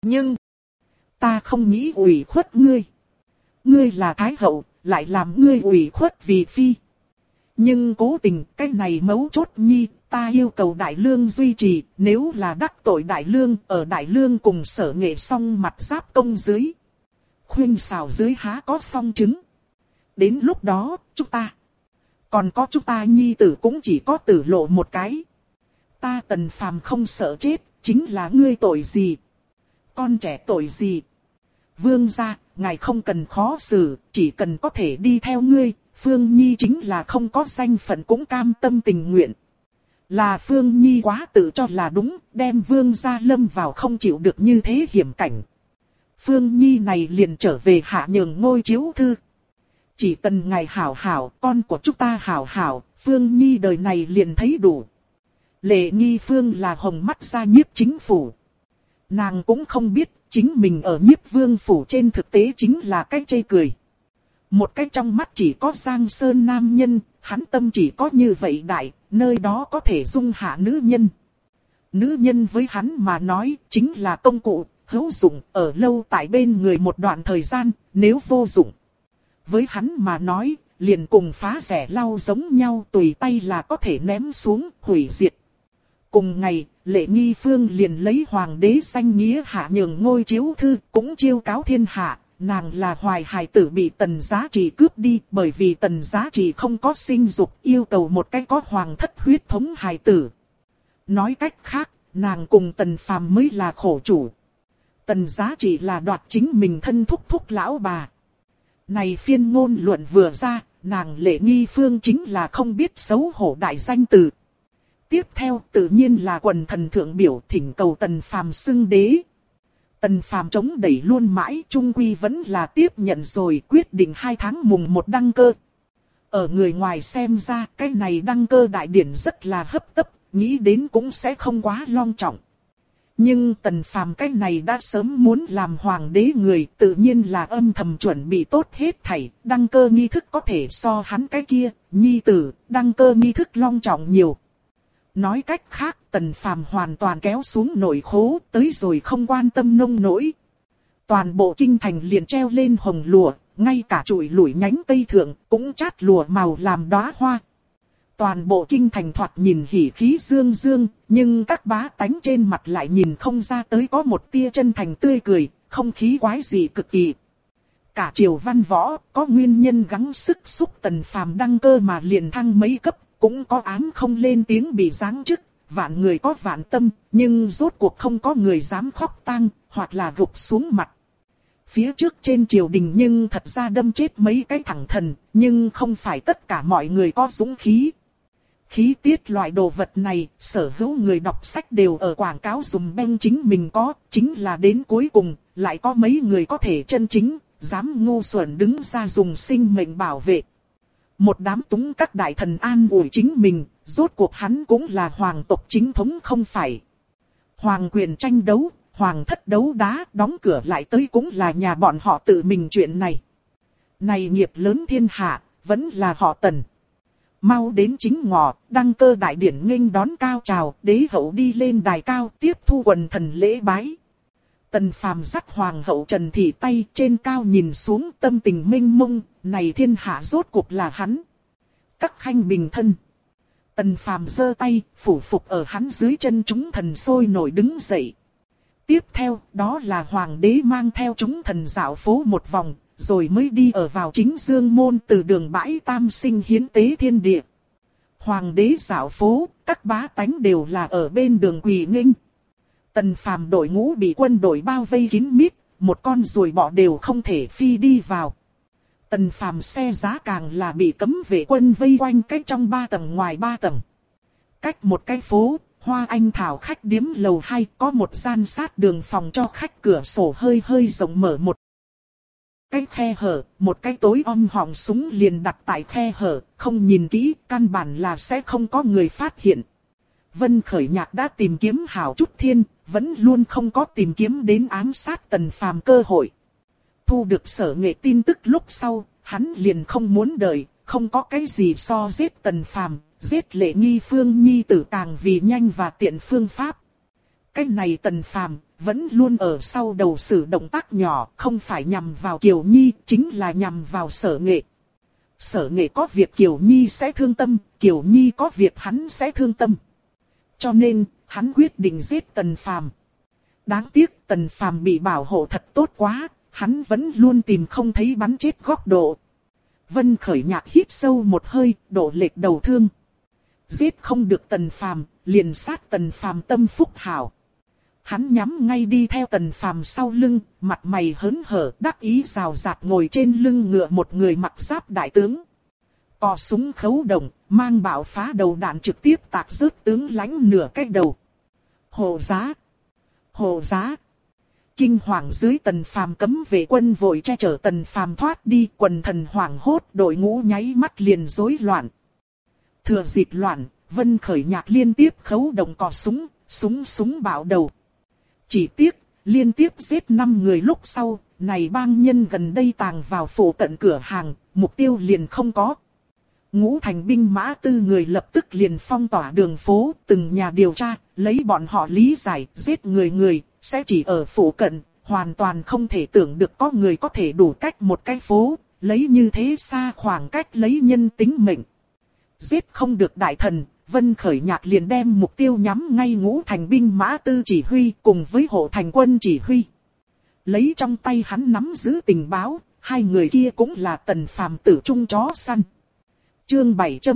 ta không nghĩ ủy khuất ngươi. Ngươi là Thái Hậu, lại làm ngươi ủy khuất vì phi. Nhưng cố tình, cái này mấu chốt Nhi, ta yêu cầu Đại Lương duy trì, nếu là đắc tội Đại Lương, ở Đại Lương cùng Sở Nghệ song mặt giáp công dưới. Khuyên xào dưới há có song chứng. Đến lúc đó, còn có chúng ta Nhi tử cũng chỉ có tử lộ một cái. Ta Tần Phàm không sợ chết, chính là ngươi tội gì? Con trẻ tội gì? Vương gia, ngài không cần khó xử, chỉ cần có thể đi theo ngươi, Phương Nhi chính là không có danh phận cũng cam tâm tình nguyện. Là Phương Nhi quá tự cho là đúng, đem Vương gia lâm vào không chịu được như thế hiểm cảnh. Phương Nhi này liền trở về hạ nhường ngôi chiếu thư. Chỉ cần ngài hảo hảo, con của chúng ta hảo hảo, Phương Nhi đời này liền thấy đủ. Lệ Nghi Phương là hồng mắt gia nhiếp chính phủ. Nàng cũng không biết, chính mình ở nhiếp vương phủ trên thực tế chính là cái chê cười. Một cái trong mắt chỉ có Giang Sơn nam nhân, hắn tâm chỉ có như vậy đại, nơi đó có thể dung hạ nữ nhân. Nữ nhân với hắn mà nói chính là công cụ, hữu dụng, ở lâu tại bên người một đoạn thời gian, nếu vô dụng. Với hắn mà nói, liền cùng phá rẻ lau giống nhau, tùy tay là có thể ném xuống, hủy diệt. Cùng ngày, Lệ Nghi Phương liền lấy hoàng đế danh nghĩa hạ nhường ngôi chiếu thư, cũng chiêu cáo thiên hạ, nàng là hoài hài tử bị Tần Giá Trị cướp đi, bởi vì Tần Giá Trị không có sinh dục, yêu cầu một cái có hoàng thất huyết thống hài tử. Nói cách khác, nàng cùng Tần Phàm mới là khổ chủ. Tần Giá Trị là đoạt chính mình thân thúc thúc lão bà. Này phiên ngôn luận vừa ra, nàng Lệ Nghi Phương chính là không biết xấu hổ đại danh từ. Tiếp theo tự nhiên là quần thần thượng biểu thỉnh cầu Tần Phàm xưng đế. Tần Phàm chống đẩy luôn mãi, chung quy vẫn là tiếp nhận rồi, quyết định 2 tháng mùng 1 đăng cơ. Ở người ngoài xem ra, cái này đăng cơ đại điển rất là hấp tấp, nghĩ đến cũng sẽ không quá long trọng. Nhưng Tần Phàm cái này đã sớm muốn làm hoàng đế người, tự nhiên là âm thầm chuẩn bị tốt hết thảy, đăng cơ nghi thức có thể so hắn cái kia, Nhi tử, đăng cơ nghi thức long trọng nhiều. Nói cách khác, Tần Phàm hoàn toàn kéo xuống nổi khố, tới rồi không quan tâm nông nỗi. Toàn bộ kinh thành liền treo lên hồng lụa, ngay cả trụi lủi nhánh cây thượng cũng chát lụa màu làm đóa hoa. Toàn bộ kinh thành thoạt nhìn hỉ khí dương dương, nhưng các bá tánh trên mặt lại nhìn không ra tới có một tia chân thành tươi cười, không khí quái dị cực kỳ. Cả triều văn võ, có nguyên nhân gắng sức xúc Tần Phàm đăng cơ mà liền thăng mấy cấp, cũng có án không lên tiếng bị giáng chức, vạn người có vạn tâm, nhưng rốt cuộc không có người dám khóc tang, hoặc là gục xuống mặt. Phía trước trên triều đình nhưng thật ra đâm chết mấy cái thẳng thần, nhưng không phải tất cả mọi người có dũng khí. Khí tiết loại đồ vật này, sở hữu người đọc sách đều ở quảng cáo dùm beng chính mình có, chính là đến cuối cùng, lại có mấy người có thể chân chính, dám ngu xuẩn đứng ra dùng sinh mệnh bảo vệ. Một đám túng các đại thần an ủi chính mình, rốt cuộc hắn cũng là hoàng tộc chính thống không phải. Hoàng quyền tranh đấu, hoàng thất đấu đá, đóng cửa lại tới cũng là nhà bọn họ tự mình chuyện này. Này nghiệp lớn thiên hạ, vẫn là họ Tần. Mau đến chính ngọ, đăng cơ đại điển nghênh đón cao trào, đế hậu đi lên đài cao tiếp thu quần thần lễ bái. Tần Phàm dắt hoàng hậu Trần Thị tay trên cao nhìn xuống tâm tình mênh mông, này thiên hạ rốt cuộc là hắn. Các khanh bình thân. Tần Phàm giơ tay, phủ phục ở hắn dưới chân chúng thần sôi nổi đứng dậy. Tiếp theo, đó là hoàng đế mang theo chúng thần dạo phố một vòng, rồi mới đi ở vào chính dương môn từ đường bãi tam sinh hiến tế thiên địa. Hoàng đế dạo phố, các bá tánh đều là ở bên đường quỳ nghênh. Tần Phàm đội ngũ bị quân đội bao vây kín mít, một con ruồi bọ đều không thể phi đi vào. Tần Phàm xe giá càng là bị cấm vệ quân vây quanh cách trong 3 tầng ngoài 3 tầng. Cách một cái phố, Hoa Anh Thảo khách điếm lầu 2 có một gian sát đường phòng cho khách, cửa sổ hơi hơi rộng mở một cái khe hở, một cái tối om họng súng liền đặt tại khe hở, không nhìn kỹ, căn bản là sẽ không có người phát hiện. Vân Khởi Nhạc đã tìm kiếm hảo chút thiên, vẫn luôn không có tìm kiếm đến ám sát Tần Phàm cơ hội. Thu được Sở Nghệ tin tức lúc sau, hắn liền không muốn đợi, không có cái gì so giết Tần Phàm, giết Lệ Nghi Phương nhi tử càng vì nhanh và tiện phương pháp. Cái này Tần Phàm vẫn luôn ở sau đầu sử động tác nhỏ, không phải nhằm vào Kiều Nhi, chính là nhằm vào Sở Nghệ. Sở Nghệ có việc Kiều Nhi sẽ thương tâm, Kiều Nhi có việc hắn sẽ thương tâm. Cho nên, hắn quyết định giết Tần Phàm. Đáng tiếc Tần Phàm bị bảo hộ thật tốt quá, hắn vẫn luôn tìm không thấy bắn chết góc độ. Vân Khởi Nhạc hít sâu một hơi, đổ lệch đầu thương. Giết không được Tần Phàm, liền sát Tần Phàm tâm phúc hảo. Hắn nhắm ngay đi theo Tần Phàm sau lưng, mặt mày hớn hở, đắc ý rào rạt ngồi trên lưng ngựa một người mặc giáp đại tướng. Cò súng khấu động, mang bạo phá đầu đạn trực tiếp tạc rớt tướng lãnh nửa cái đầu. Hộ giá! Hộ giá! Kinh hoàng dưới Tần Phàm cấm vệ quân vội che chở Tần Phàm thoát đi, quần thần hoảng hốt, đội ngũ nháy mắt liền rối loạn. Thừa dịp loạn, Vân Khởi Nhạc liên tiếp khấu động cò súng, súng bạo đầu. Chỉ tiếc, liên tiếp giết 5 người lúc sau, này bang nhân gần đây tàng vào phủ cận cửa hàng, mục tiêu liền không có. Ngũ Thành binh mã 4 người lập tức liền phong tỏa đường phố, từng nhà điều tra, lấy bọn họ lý giải, giết người, sẽ chỉ ở phủ cận, hoàn toàn không thể tưởng được có người có thể đủ cách một cái phố, lấy như thế xa khoảng cách lấy nhân tính mệnh. Giết không được đại thần, Vân Khởi Nhạc liền đem mục tiêu nhắm ngay Ngũ Thành binh mã 4 chỉ huy cùng với Hộ Thành quân chỉ huy. Lấy trong tay hắn nắm giữ tình báo, hai người kia cũng là Tần Phàm tử trung chó săn. Chương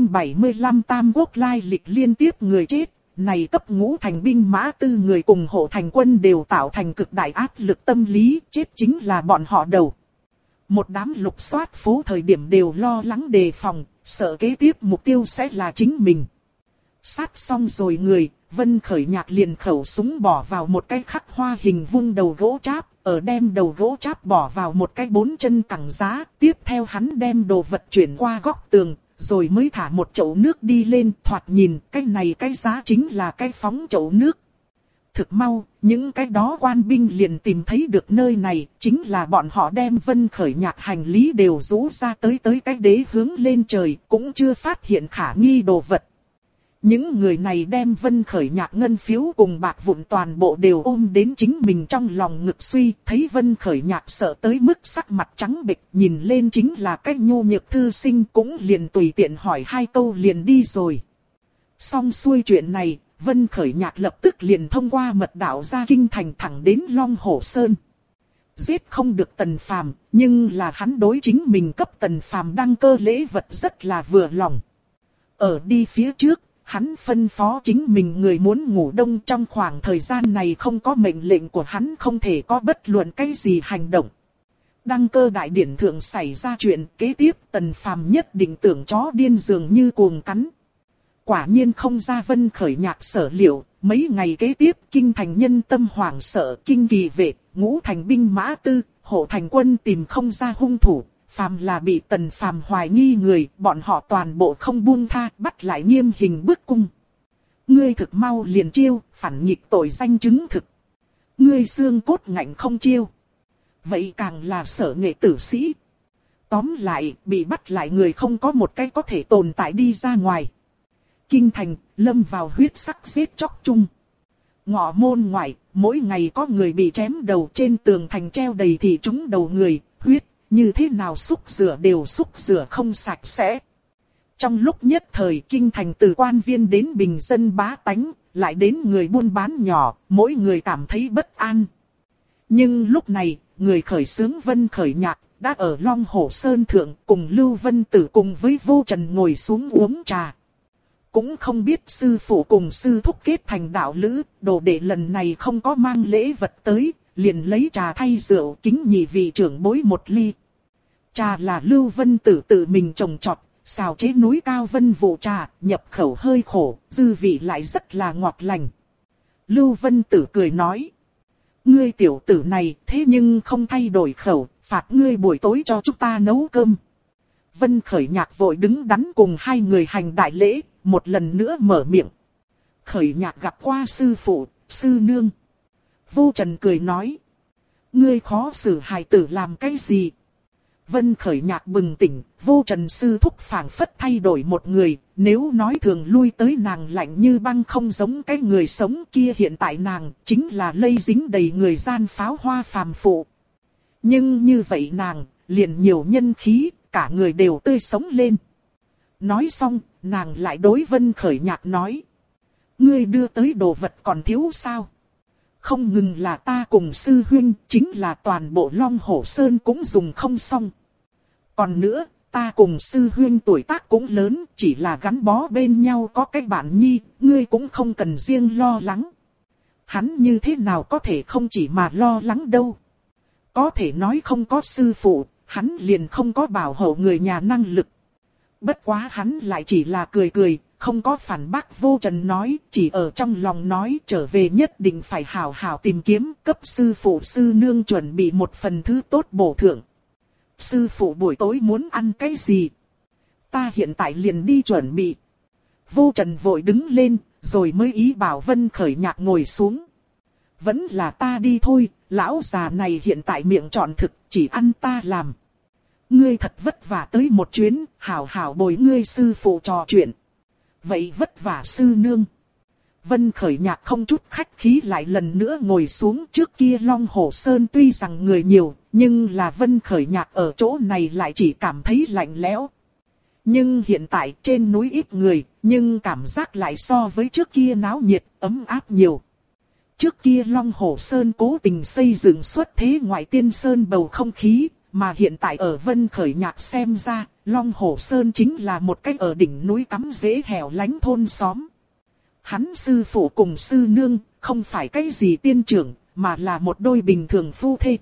775 Tam Quốc lai lịch liên tiếp người chết, này cấp Ngũ Thành binh mã 4 người cùng Hộ Thành quân đều tạo thành cực đại áp lực tâm lý, chết chính là bọn họ đầu. Một đám lục soát phố thời điểm đều lo lắng đề phòng, sợ kế tiếp mục tiêu sẽ là chính mình. Sát xong rồi người, Vân Khởi Nhạc liền khẩu súng bỏ vào một cái khắc hoa hình vuông đầu gỗ cháp, ở đem đầu gỗ cháp bỏ vào một cái 4 chân cẳng giá, tiếp theo hắn đem đồ vật chuyển qua góc tường, rồi mới thả một chậu nước đi lên, thoạt nhìn cái này cái giá chính là cái phóng chậu nước. Thực mau, những cái đó quan binh liền tìm thấy được nơi này, chính là bọn họ đem Vân Khởi Nhạc hành lý đều rũ ra tới cái đế hướng lên trời, cũng chưa phát hiện khả nghi đồ vật. Những người này đem Vân Khởi Nhạc ngân phiếu cùng bạc vụn toàn bộ đều ôm đến chính mình trong lòng ngực suy, thấy Vân Khởi Nhạc sợ tới mức sắc mặt trắng bệch, nhìn lên chính là cái nhu nhược thư sinh, cũng liền tùy tiện hỏi 2 câu liền đi rồi. Xong xuôi chuyện này, Vân Khởi Nhạc lập tức liền thông qua mật đạo ra kinh thành thẳng đến Long Hổ Sơn. Giết không được Tần Phàm, nhưng là hắn đối chính mình cấp Tần Phàm đăng cơ lễ vật rất là vừa lòng. Ở đi phía trước, hắn phân phó chính mình người muốn ngủ đông, trong khoảng thời gian này không có mệnh lệnh của hắn không thể có bất luận cái gì hành động. Đăng cơ đại điển thượng xảy ra chuyện kế tiếp, Tần Phàm nhất định tưởng chó điên dường như cuồng cắn. Quả nhiên không ra Vân Khởi Nhạc sở liệu, mấy ngày kế tiếp kinh thành nhân tâm hoảng sợ, kinh kỳ vệ, Ngũ Thành binh mã 4, Hộ Thành quân tìm không ra hung thủ. Phàm là bị Tần Phàm hoài nghi người, bọn họ toàn bộ không buông tha, bắt lại nghiêm hình bức cung. Ngươi thực mau liền chiêu, phản nghịch tội danh chứng thực. Ngươi xương cốt ngạnh không chiêu. Vậy càng là Sở Nghệ tử sĩ. Tóm lại, bị bắt lại người không có một cái có thể tồn tại đi ra ngoài. Kinh thành, lâm vào huyết sắc giết chóc chung. Ngọ môn ngoại, mỗi ngày có người bị chém đầu, trên tường thành treo đầy thị chúng đầu người, huyết. Như thế nào xúc rửa đều xúc rửa không sạch sẽ. Trong lúc nhất thời kinh thành từ quan viên đến bình dân bá tánh, lại đến người buôn bán nhỏ, mỗi người cảm thấy bất an. Nhưng lúc này, người khởi xướng Vân Khởi Nhạc, đã ở Long Hổ Sơn Thượng cùng Lưu Vân Tử cùng với Vô Trần ngồi xuống uống trà. cũng không biết sư phụ cùng sư thúc kết thành đạo lữ, đồ đệ lần này không có mang lễ vật tới, liền lấy trà thay rượu kính nhị vị trưởng bối một ly. Trà là Lưu Vân Tử tự mình trồng trọt, xào chế núi cao vân vụ trà, nhập khẩu hơi khổ, dư vị lại rất là ngọt lành. Lưu Vân Tử cười nói, ngươi tiểu tử này thế nhưng không thay đổi khẩu, phạt ngươi buổi tối cho chúng ta nấu cơm. Vân Khởi Nhạc vội đứng đắn cùng hai người hành đại lễ, một lần nữa mở miệng. Khởi Nhạc gặp qua sư phụ, sư nương. Vô Trần cười nói, ngươi khó xử hài tử làm cái gì? Vân Khởi Nhạc bừng tỉnh, Vô Trần sư thúc phảng phất thay đổi một người, nếu nói thường lui tới nàng lạnh như băng không giống cái người sống kia, hiện tại nàng chính là lây dính đầy người gian pháo hoa phàm phụ. Nhưng như vậy nàng, liền nhiều nhân khí, cả người đều tươi sống lên. Nói xong, nàng lại đối Vân Khởi Nhạc nói, ngươi đưa tới đồ vật còn thiếu sao? Không ngừng là ta cùng sư huynh, chính là toàn bộ Long Hổ Sơn cũng dùng không xong. Còn nữa, ta cùng sư huynh tuổi tác cũng lớn, chỉ là gắn bó bên nhau có cái bạn nhi, ngươi cũng không cần riêng lo lắng. Hắn như thế nào có thể không chỉ mà lo lắng đâu. Có thể nói không có sư phụ, hắn liền không có bảo hộ người nhà năng lực. Bất quá hắn lại chỉ là cười cười, không có phản bác Vô Trần nói, chỉ ở trong lòng nói trở về nhất định phải hảo hảo tìm kiếm, cấp sư phụ sư nương chuẩn bị một phần thứ tốt bổ thượng. Sư phụ buổi tối muốn ăn cái gì? Ta hiện tại liền đi chuẩn bị. Vô Trần vội đứng lên, rồi mới ý bảo Vân Khởi Nhạc ngồi xuống. Vẫn là ta đi thôi, lão già này hiện tại miệng trọn thực, chỉ ăn ta làm. Ngươi thật vất vả tới một chuyến, hảo hảo bồi ngươi sư phụ trò chuyện. Vậy vất vả sư nương. Vân Khởi Nhạc không chút khách khí lại lần nữa ngồi xuống. Trước kia Long Hổ Sơn tuy rằng người nhiều, nhưng là Vân Khởi Nhạc ở chỗ này lại chỉ cảm thấy lạnh lẽo. Nhưng hiện tại trên núi ít người, nhưng cảm giác lại so với trước kia náo nhiệt, ấm áp nhiều. Trước kia Long Hổ Sơn cố tình xây dựng xuất thế ngoại tiên sơn bầu không khí, mà hiện tại ở Vân Khởi Nhạc xem ra, Long Hổ Sơn chính là một cái ở đỉnh núi cắm rễ hẻo lánh thôn xóm. Hắn sư phụ cùng sư nương, không phải cái gì tiên trưởng, mà là một đôi bình thường phu thê.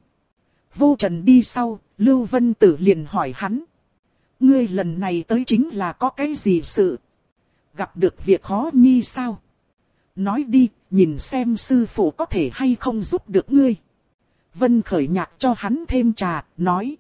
Vô Trần đi sau, Lưu Vân Tử liền hỏi hắn. Ngươi lần này tới chính là có cái gì sự? Gặp được việc khó nhi sao? Nói đi, nhìn xem sư phụ có thể hay không giúp được ngươi. Vân Khởi Nhạc cho hắn thêm trà, nói.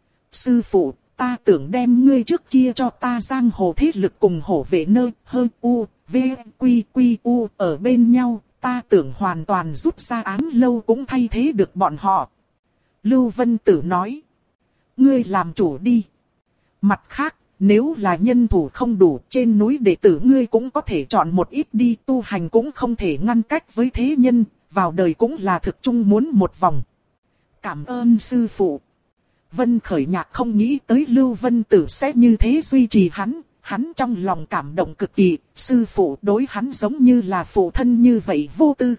Sư phụ, ta tưởng đem ngươi trước kia cho ta giang hồ thế lực cùng hổ vệ nơ, hơn u, v, quy quy u ở bên nhau, ta tưởng hoàn toàn rút ra án lâu cũng thay thế được bọn họ. Lưu Vân Tử nói. Ngươi làm chủ đi. Mặt khác, nếu là nhân thủ không đủ, trên núi đệ tử ngươi cũng có thể chọn một ít đi, tu hành cũng không thể ngăn cách với thế nhân, vào đời cũng là thực chung muốn một vòng. Cảm ơn sư phụ. Vân Khởi Nhạc không nghĩ tới Lưu Vân Tử sẽ như thế duy trì hắn trong lòng cảm động cực kỳ, sư phụ đối hắn giống như là phụ thân như vậy vô tư.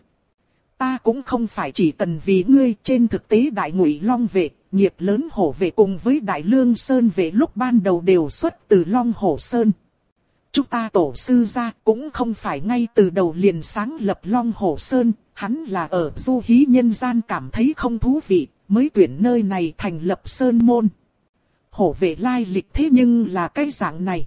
Ta cũng không phải chỉ cần vì ngươi, trên thực tế Đại Ngụy Long vệ, Nghiệp Lớn Hổ vệ cùng với Đại Lương Sơn vệ lúc ban đầu đều xuất từ Long Hổ Sơn. Chúng ta tổ sư gia cũng không phải ngay từ đầu liền sáng lập Long Hổ Sơn, hắn là ở du hí nhân gian cảm thấy không thú vị, mới tuyển nơi này thành lập Sơn Môn. Hổ vệ lai lịch thế nhưng là cái dạng này.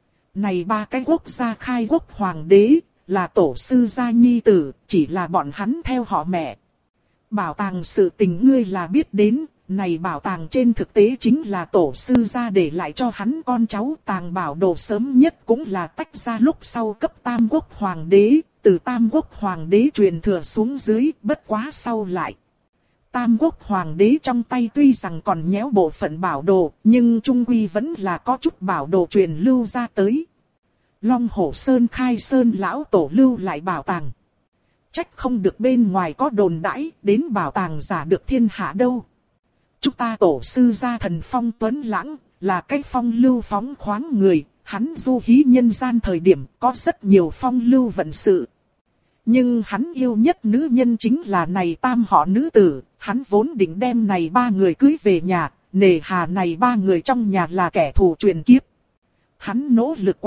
Này ba cái quốc gia khai quốc hoàng đế, là tổ sư gia nhi tử, chỉ là bọn hắn theo họ mẹ. Bảo tàng sự tình ngươi là biết đến, này bảo tàng trên thực tế chính là tổ sư gia để lại cho hắn con cháu. Tàng bảo đồ sớm nhất cũng là tách ra lúc sau cấp Tam Quốc Hoàng đế, từ Tam Quốc Hoàng đế truyền thừa xuống dưới, bất quá sau lại. Tam Quốc Hoàng đế trong tay tuy rằng còn nhéo bộ phận bảo đồ, nhưng trung quy vẫn là có chút bảo đồ truyền lưu ra tới. Long Hổ Sơn khai sơn lão tổ lưu lại bảo tàng. Trách không được bên ngoài có đồn đãi, đến bảo tàng giả được thiên hạ đâu. Chúng ta tổ sư gia thần phong tuấn lãng, là cái phong lưu phóng khoáng người, hắn du hí nhân gian thời điểm có rất nhiều phong lưu vận sự. Nhưng hắn yêu nhất nữ nhân chính là này tam họ nữ tử, hắn vốn định đem này ba người cưới về nhà, nề hà này ba người trong nhà là kẻ thù truyền kiếp. Hắn nỗ lực quá,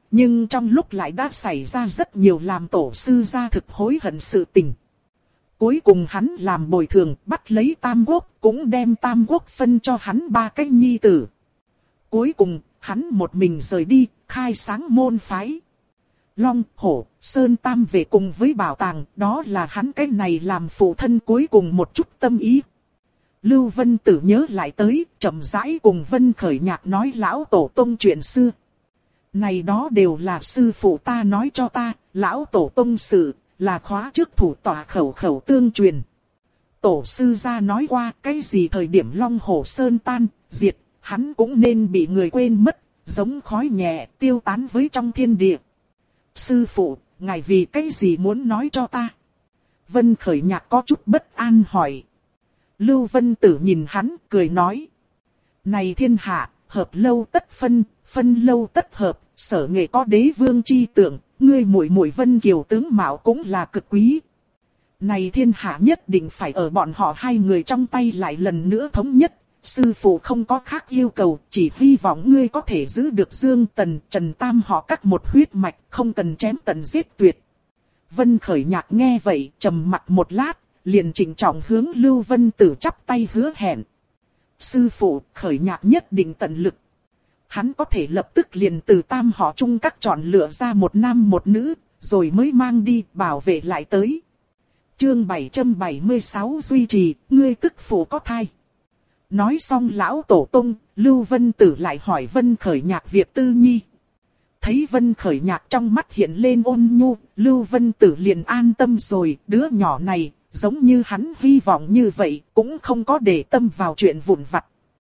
nhưng trong lúc lại đã xảy ra rất nhiều làm tổ sư gia thực hối hận sự tình. Cuối cùng hắn làm bồi thường, bắt lấy Tam Quốc, cũng đem Tam Quốc phân cho hắn 3 cái nhi tử. Cuối cùng, hắn một mình rời đi, khai sáng môn phái. Long, Hổ, Sơn Tam về cùng với bảo tàng, đó là hắn cái này làm phụ thân cuối cùng một chút tâm ý. Lưu Vân Tử nhớ lại tới, chậm rãi cùng Vân Khởi Nhạc nói lão tổ tông chuyện xưa. Này đó đều là sư phụ ta nói cho ta, lão tổ tông sự, là khóa trước thủ tọa khẩu khẩu tương truyền. Tổ sư gia nói qua cái gì thời điểm Long Hổ Sơn tan, diệt, hắn cũng nên bị người quên mất, giống khói nhẹ tiêu tán với trong thiên địa. Sư phụ, ngài vì cái gì muốn nói cho ta? Vân Khởi Nhạc có chút bất an hỏi. Lưu Vân Tử nhìn hắn, cười nói. Này thiên hạ, hợp lâu tất phân, phân lâu tất hợp, sở nghệ có đế vương chi tượng, ngươi muội muội Vân Kiều tướng mạo cũng là cực quý. Này thiên hạ nhất định phải ở bọn họ hai người trong tay lại lần nữa thống nhất. Sư phụ không có khác yêu cầu, chỉ hy vọng ngươi có thể giữ được Dương Tần, Trần Tam họ cắt một huyết mạch, không cần chém tận giết tuyệt. Vân Khởi Nhạc nghe vậy, trầm mặt một lát, liền trịnh trọng hướng Lưu Vân Tử chắp tay hứa hẹn. Sư phụ, Khởi Nhạc nhất định tận lực. Hắn có thể lập tức liền từ Tam họ chung các chọn lựa ra một nam một nữ, rồi mới mang đi bảo vệ lại tới. Chương 776 duy trì, ngươi tức phụ có thai. Nói xong lão tổ tông, Lưu Vân Tử lại hỏi Vân Khởi Nhạc việc tư nhi. Thấy Vân Khởi Nhạc trong mắt hiện lên ôn nhu, Lưu Vân Tử liền an tâm rồi, đứa nhỏ này, giống như hắn hy vọng như vậy, cũng không có để tâm vào chuyện vụn vặt.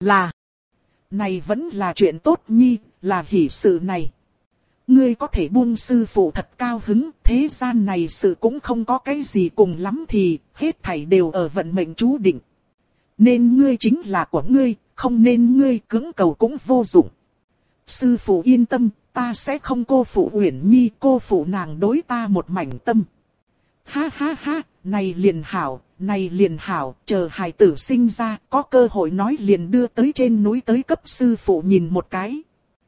Này vẫn là chuyện tốt nhi, là hỷ sự này. Ngươi có thể buông sư phụ thật cao hứng, thế gian này sự cũng không có cái gì cùng lắm thì, hết thảy đều ở vận mệnh chú định. Nên ngươi chính là của ngươi, không nên ngươi cưỡng cầu cũng vô dụng. Sư phụ yên tâm, ta sẽ không cô phụ Uyển Nhi, cô phụ nàng đối ta một mảnh tâm. Ha ha ha, này liền hảo, chờ hài tử sinh ra, có cơ hội nói liền đưa tới trên núi tới cấp sư phụ nhìn một cái.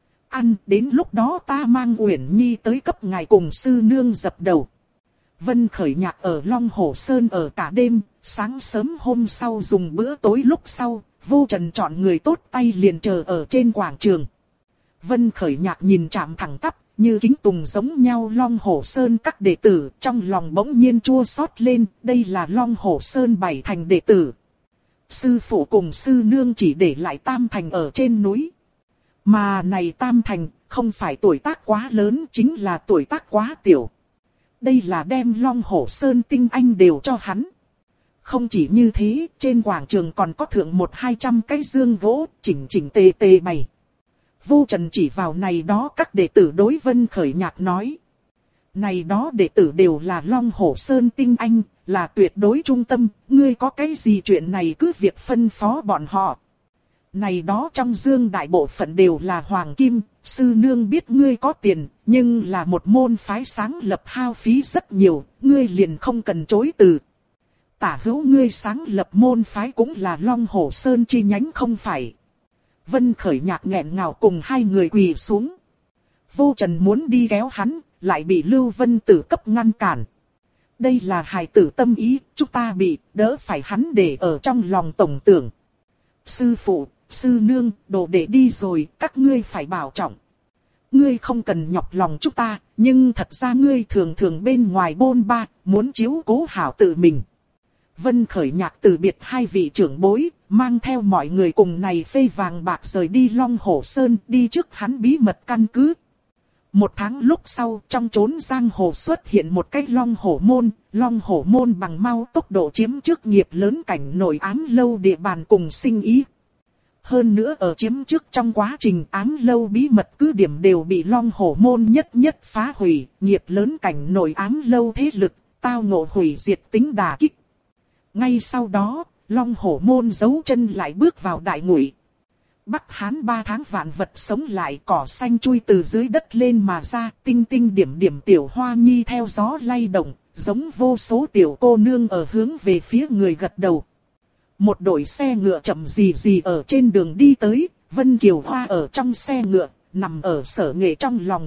Đến lúc đó ta mang Uyển Nhi tới cấp ngài cùng sư nương dập đầu. Vân Khởi Nhạc ở Long Hổ Sơn ở cả đêm, sáng sớm hôm sau dùng bữa tối lúc sau, Vô Trần chọn người tốt tay liền chờ ở trên quảng trường. Vân Khởi Nhạc nhìn chạm thẳng tắp, như kính tùng giống nhau Long Hổ Sơn các đệ tử, trong lòng bỗng nhiên chua xót lên, đây là Long Hổ Sơn 7 thành đệ tử. Sư phụ cùng sư nương chỉ để lại Tam thành ở trên núi. Mà này Tam thành, không phải tuổi tác quá lớn, chính là tuổi tác quá tiểu. Đây là đem Long Hổ Sơn tinh anh đều cho hắn. Không chỉ như thế, trên quảng trường còn có thượng 100-200 cái dương gỗ, chỉnh chỉnh tề tề bày. Vô Trần chỉ vào này đó các đệ tử đối Vân Khởi Nhạc nói. Này đó đệ tử đều là Long Hổ Sơn tinh anh, là tuyệt đối trung tâm, ngươi có cái gì chuyện này cứ việc phân phó bọn họ. Này đó trong dương đại bộ phận đều là hoàng kim, sư nương biết ngươi có tiền, nhưng là một môn phái sáng lập hao phí rất nhiều, ngươi liền không cần chối từ. Tả hữu ngươi sáng lập môn phái cũng là Long Hổ Sơn chi nhánh không phải. Vân Khởi Nhạc nghẹn ngào cùng hai người quỳ xuống. Vô Trần muốn đi kéo hắn, lại bị Lưu Vân Tử cấp ngăn cản. Đây là hài tử tâm ý, chúng ta bị, đỡ phải hắn để ở trong lòng tổng tưởng. Sư phụ, sư nương, đồ đệ đi rồi, các ngươi phải bảo trọng. Ngươi không cần nhọc lòng chúng ta, nhưng thật ra ngươi thường thường bên ngoài bôn ba, muốn chiếu cố hảo tự mình. Vân Khởi Nhạc từ biệt hai vị trưởng bối, mang theo mọi người cùng này phê vàng bạc rời đi Long Hổ Sơn, đi trước hắn bí mật căn cứ. 1 tháng lúc sau, trong chốn giang hồ xuất hiện một cái Long Hổ Môn bằng mau tốc độ chiếm trước nghiệp lớn cảnh nội ám lâu địa bàn cùng sinh ý. Hơn nữa ở chiếm trước trong quá trình ám lâu bí mật cứ điểm đều bị Long Hổ Môn nhất phá hủy, nghiệp lớn cảnh nội ám lâu thế lực, tao ngộ hủy diệt tính đả kích. Ngay sau đó, Long Hổ Môn giấu chân lại bước vào đại ngụy. Bắc Hán 3 tháng vạn vật sống lại, cỏ xanh chui từ dưới đất lên mà ra, tinh tinh điểm điểm tiểu hoa nhi theo gió lay động, giống vô số tiểu cô nương ở hướng về phía người gật đầu. Một đội xe ngựa chậm rì ở trên đường đi tới, Vân Kiều Hoa ở trong xe ngựa, nằm ở Sở Nghệ trong lòng ngực,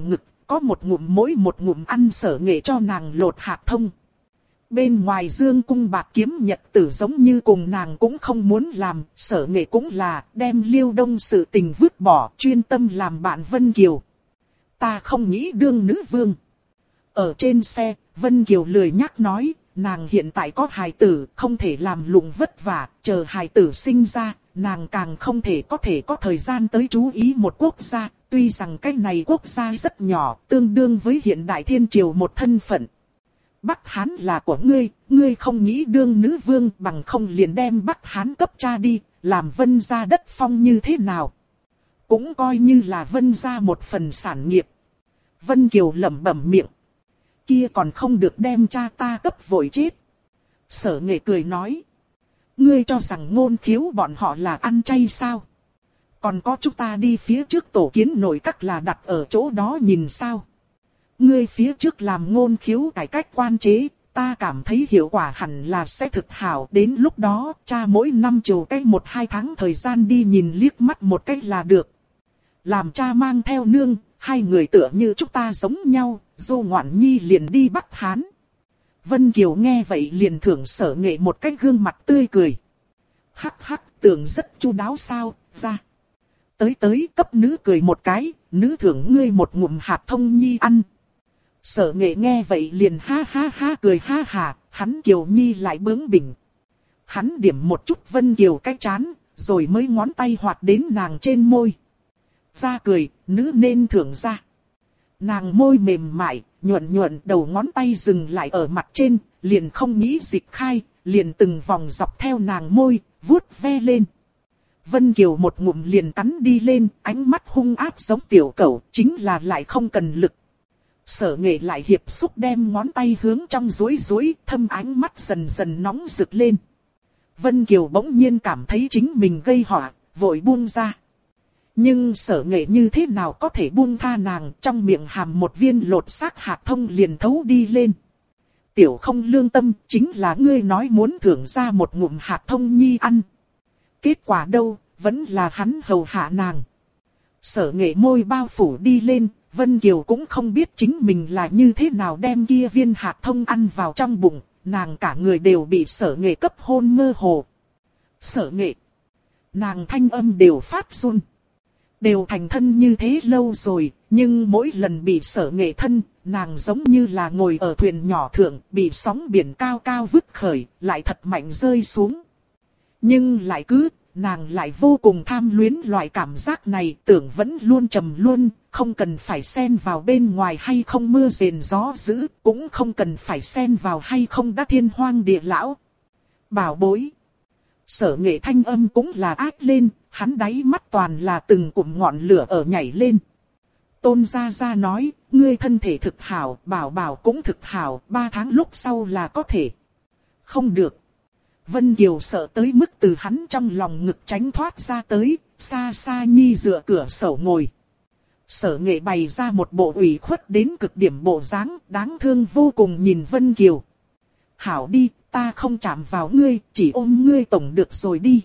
có mỗi một ngụm ăn Sở Nghệ cho nàng lột hạt thông. Bên ngoài dương cung bạt kiếm nhật tử giống như cùng nàng cũng không muốn làm, Sở Nghệ cũng là đem Liêu Đông sự tình vứt bỏ, chuyên tâm làm bạn Vân Kiều. Ta không nghĩ đương nữ vương. Ở trên xe, Vân Kiều lười nhắc nói, nàng hiện tại có hài tử, không thể làm lụng vất vả, chờ hài tử sinh ra, nàng càng không thể có thời gian tới chú ý một quốc gia, tuy rằng cái này quốc gia rất nhỏ, tương đương với hiện đại thiên triều một thân phận. Bắc Hán là của ngươi không nghĩ đương nữ vương bằng không liền đem Bắc Hán cấp cha đi, làm Vân gia đất phong như thế nào. Cũng coi như là Vân gia một phần sản nghiệp. Vân Kiều lẩm bẩm miệng. Kia còn không được đem cha ta cấp vội chết. Sở Nghệ cười nói. Ngươi cho rằng Ngôn Khiếu bọn họ là ăn chay sao? Còn có chúng ta đi phía trước tổ kiến nội các là đặt ở chỗ đó nhìn sao? Ngươi phía trước làm Ngôn Khiếu cải cách quan chế, ta cảm thấy hiệu quả hẳn là sẽ thực hảo. Đến lúc đó, cha mỗi năm trừ cái 1-2 tháng thời gian đi nhìn liếc mắt một cách là được. Làm cha mang theo nương, hai người tựa như chúng ta giống nhau, Dô Ngoạn Nhi liền đi Bắc Hán. Vân Kiều nghe vậy liền thưởng Sở Nghệ một cái gương mặt tươi cười. Hắc hắc, tưởng rất chu đáo sao, ra. Tới cấp nữ cười một cái, nữ thưởng ngươi một ngụm hạt thông nhi ăn. Sở Nghệ nghe vậy liền ha ha ha cười ha hà, hắn Kiều Nhi lại bướng bỉnh. Hắn điểm một chút Vân Kiều cái chán, rồi mới ngón tay hoạt đến nàng trên môi. Ra cười, nữ nên thưởng ra. Nàng môi mềm mại, nhuận đầu ngón tay dừng lại ở mặt trên, liền không nghĩ dịch khai, liền từng vòng dọc theo nàng môi, vuốt ve lên. Vân Kiều một ngụm liền cắn đi lên, ánh mắt hung ác giống tiểu cẩu, chính là lại không cần lực. Sở Nghệ lại hiệp xúc đem ngón tay hướng trong duỗi, thâm ánh mắt dần dần nóng rực lên. Vân Kiều bỗng nhiên cảm thấy chính mình gây họa, vội buông ra. Nhưng Sở Nghệ như thế nào có thể buông tha nàng, trong miệng hàm một viên lột xác hạt thông liền thấu đi lên. Tiểu không lương tâm, chính là ngươi nói muốn thưởng ra một ngụm hạt thông nhi ăn. Kết quả đâu, vẫn là hắn hầu hạ nàng. Sở Nghệ môi bao phủ đi lên, Vân Kiều cũng không biết chính mình là như thế nào đem kia viên hạt thông ăn vào trong bụng, nàng cả người đều bị Sở Nghệ cấp hôn mơ hồ. Sở Nghệ, nàng thanh âm đều phát run. Đều thành thân như thế lâu rồi, nhưng mỗi lần bị Sở Nghệ thân, nàng giống như là ngồi ở thuyền nhỏ thượng, bị sóng biển cao cao vứt khởi, lại thật mạnh rơi xuống. Nhưng lại cứ, nàng lại vô cùng tham luyến loại cảm giác này, tưởng vẫn luôn trầm luôn, không cần phải xen vào bên ngoài hay không mưa rền gió dữ, cũng không cần phải xen vào hay không đã thiên hoang địa lão. Bảo bối. Sở Nghệ thanh âm cũng là ác lên, hắn đáy mắt toàn là từng cụm ngọn lửa ở nhảy lên. Tôn Gia Gia nói, ngươi thân thể thực hảo, bảo bảo cũng thực hảo, 3 tháng lúc sau là có thể. Không được. Vân Kiều sợ tới mức từ hắn trong lòng ngực tránh thoát ra tới, xa xa nhi dựa cửa sổ ngồi. Sở Nghệ bày ra một bộ ủy khuất đến cực điểm bộ dáng, đáng thương vô cùng nhìn Vân Kiều. Hảo đi, ta không chạm vào ngươi, chỉ ôm ngươi tổng được rồi đi.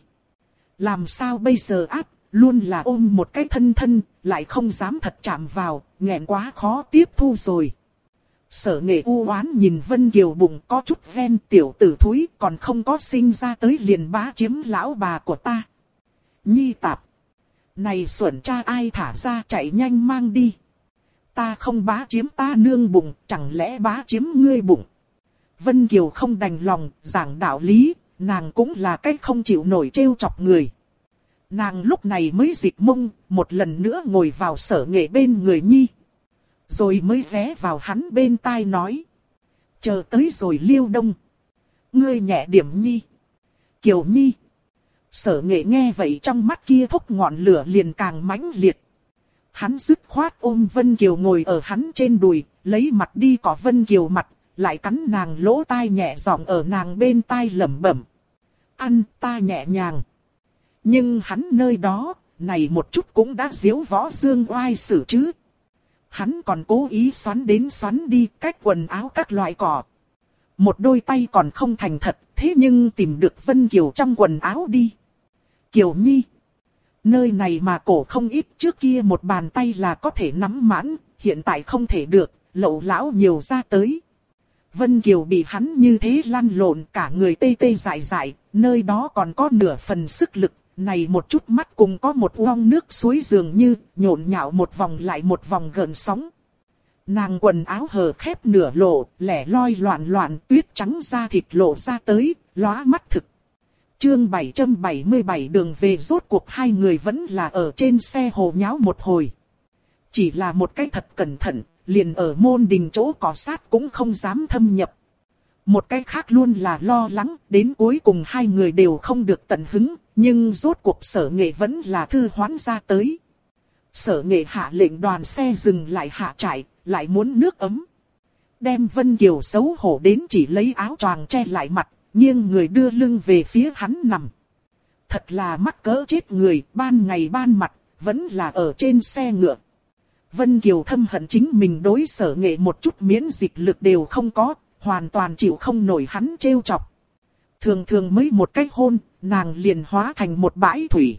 Làm sao bây giờ áp, luôn là ôm một cái thân, lại không dám thật chạm vào, nghẹn quá khó tiếp thu rồi. Sở Nghệ u oán nhìn Vân Kiều bụng có chút ven, tiểu tử thúi còn không có sinh ra tới liền bá chiếm lão bà của ta. Nhi tạp. Này xuẩn cha ai thả ra, chạy nhanh mang đi. Ta không bá chiếm ta nương bụng, chẳng lẽ bá chiếm ngươi bụng. Vân Kiều không đành lòng, giảng đạo lý, nàng cũng là cái không chịu nổi trêu chọc người. Nàng lúc này mới dịch mông, một lần nữa ngồi vào Sở Nghệ bên người Nhi. Rồi mới ghé vào hắn bên tai nói. Chờ tới rồi Liêu Đông. Ngươi nhẹ điểm Nhi. Kiều Nhi. Sở Nghệ nghe vậy trong mắt kia thốc ngọn lửa liền càng mãnh liệt. Hắn dứt khoát ôm Vân Kiều ngồi ở hắn trên đùi, lấy mặt đi cọ Vân Kiều mặt, lại cắn nàng lỗ tai nhẹ giọng ở nàng bên tai lẩm bẩm. Ăn ta nhẹ nhàng. Nhưng hắn nơi đó, này một chút cũng đã diếu võ dương oai xử chứ. Hắn còn cố ý xoắn đến xoắn đi cách quần áo các loại cỏ. Một đôi tay còn không thành thật, thế nhưng tìm được Vân Kiều trong quần áo đi. Kiều Nhi. Nơi này mà cổ không ít, trước kia một bàn tay là có thể nắm mãn, hiện tại không thể được, Lậu lão nhiều ra tới. Vân Kiều bị hắn như thế lăn lộn cả người tê tê dại dại, nơi đó còn có nửa phần sức lực, này một chút mắt cùng có một uong nước suối dường như nhộn nhạo một vòng lại một vòng gợn sóng. Nàng quần áo hở khép nửa lộ, lẻ loi loạn loạn, tuyết trắng da thịt lộ ra tới, lóa mắt thực. Chương 777 đường về, rốt cuộc hai người vẫn là ở trên xe hồ nháo một hồi. Chỉ là một cái thật cẩn thận, liền ở môn đình chỗ cỏ sát cũng không dám thâm nhập. Một cái khác luôn là lo lắng, đến cuối cùng hai người đều không được tận hứng, nhưng rốt cuộc Sở Nghệ vẫn là thư hoán ra tới. Sở Nghệ hạ lệnh đoàn xe dừng lại hạ trại, lại muốn nước ấm. Đem Vân Kiều xấu hổ đến chỉ lấy áo choàng che lại mặt, nghiêng người đưa lưng về phía hắn nằm. Thật là mắc cỡ chết người, ban ngày ban mặt, vẫn là ở trên xe ngựa. Vân Kiều thâm hận chính mình đối Sở Nghệ một chút miễn dịch lực đều không có, hoàn toàn chịu không nổi hắn trêu chọc. Thường thường mới một cái hôn, nàng liền hóa thành một bãi thủy.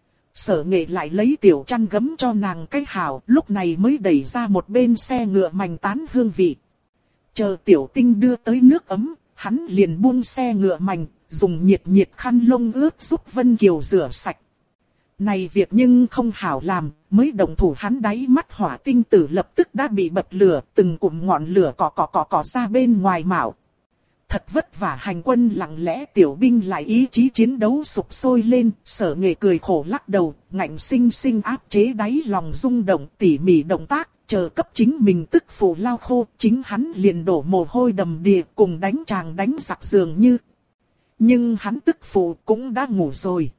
Sở Nghệ lại lấy tiểu chăn gấm cho nàng cái hào, lúc này mới đẩy ra một bên xe ngựa mành tán hương vị. Chờ tiểu tinh đưa tới nước ấm, hắn liền buông xe ngựa mành, dùng nhiệt nhiệt khăn lông ướt giúp Vân Kiều rửa sạch. Này việc nhưng không hảo làm, mới động thủ hắn đáy mắt hỏa tinh tử lập tức đã bị bật lửa, từng cụm ngọn lửa cọ ra bên ngoài mạo. Thật vất vả hành quân lặng lẽ, tiểu binh lại ý chí chiến đấu sục sôi lên, Sở Nghệ cười khổ lắc đầu, ngạnh sinh sinh áp chế đáy lòng rung động, tỉ mỉ động tác, chờ cấp chính mình tức phụ lau khô, chính hắn liền đổ mồ hôi đầm đìa, cùng đánh chàng đánh giặc dường như. Nhưng hắn tức phụ cũng đã ngủ rồi.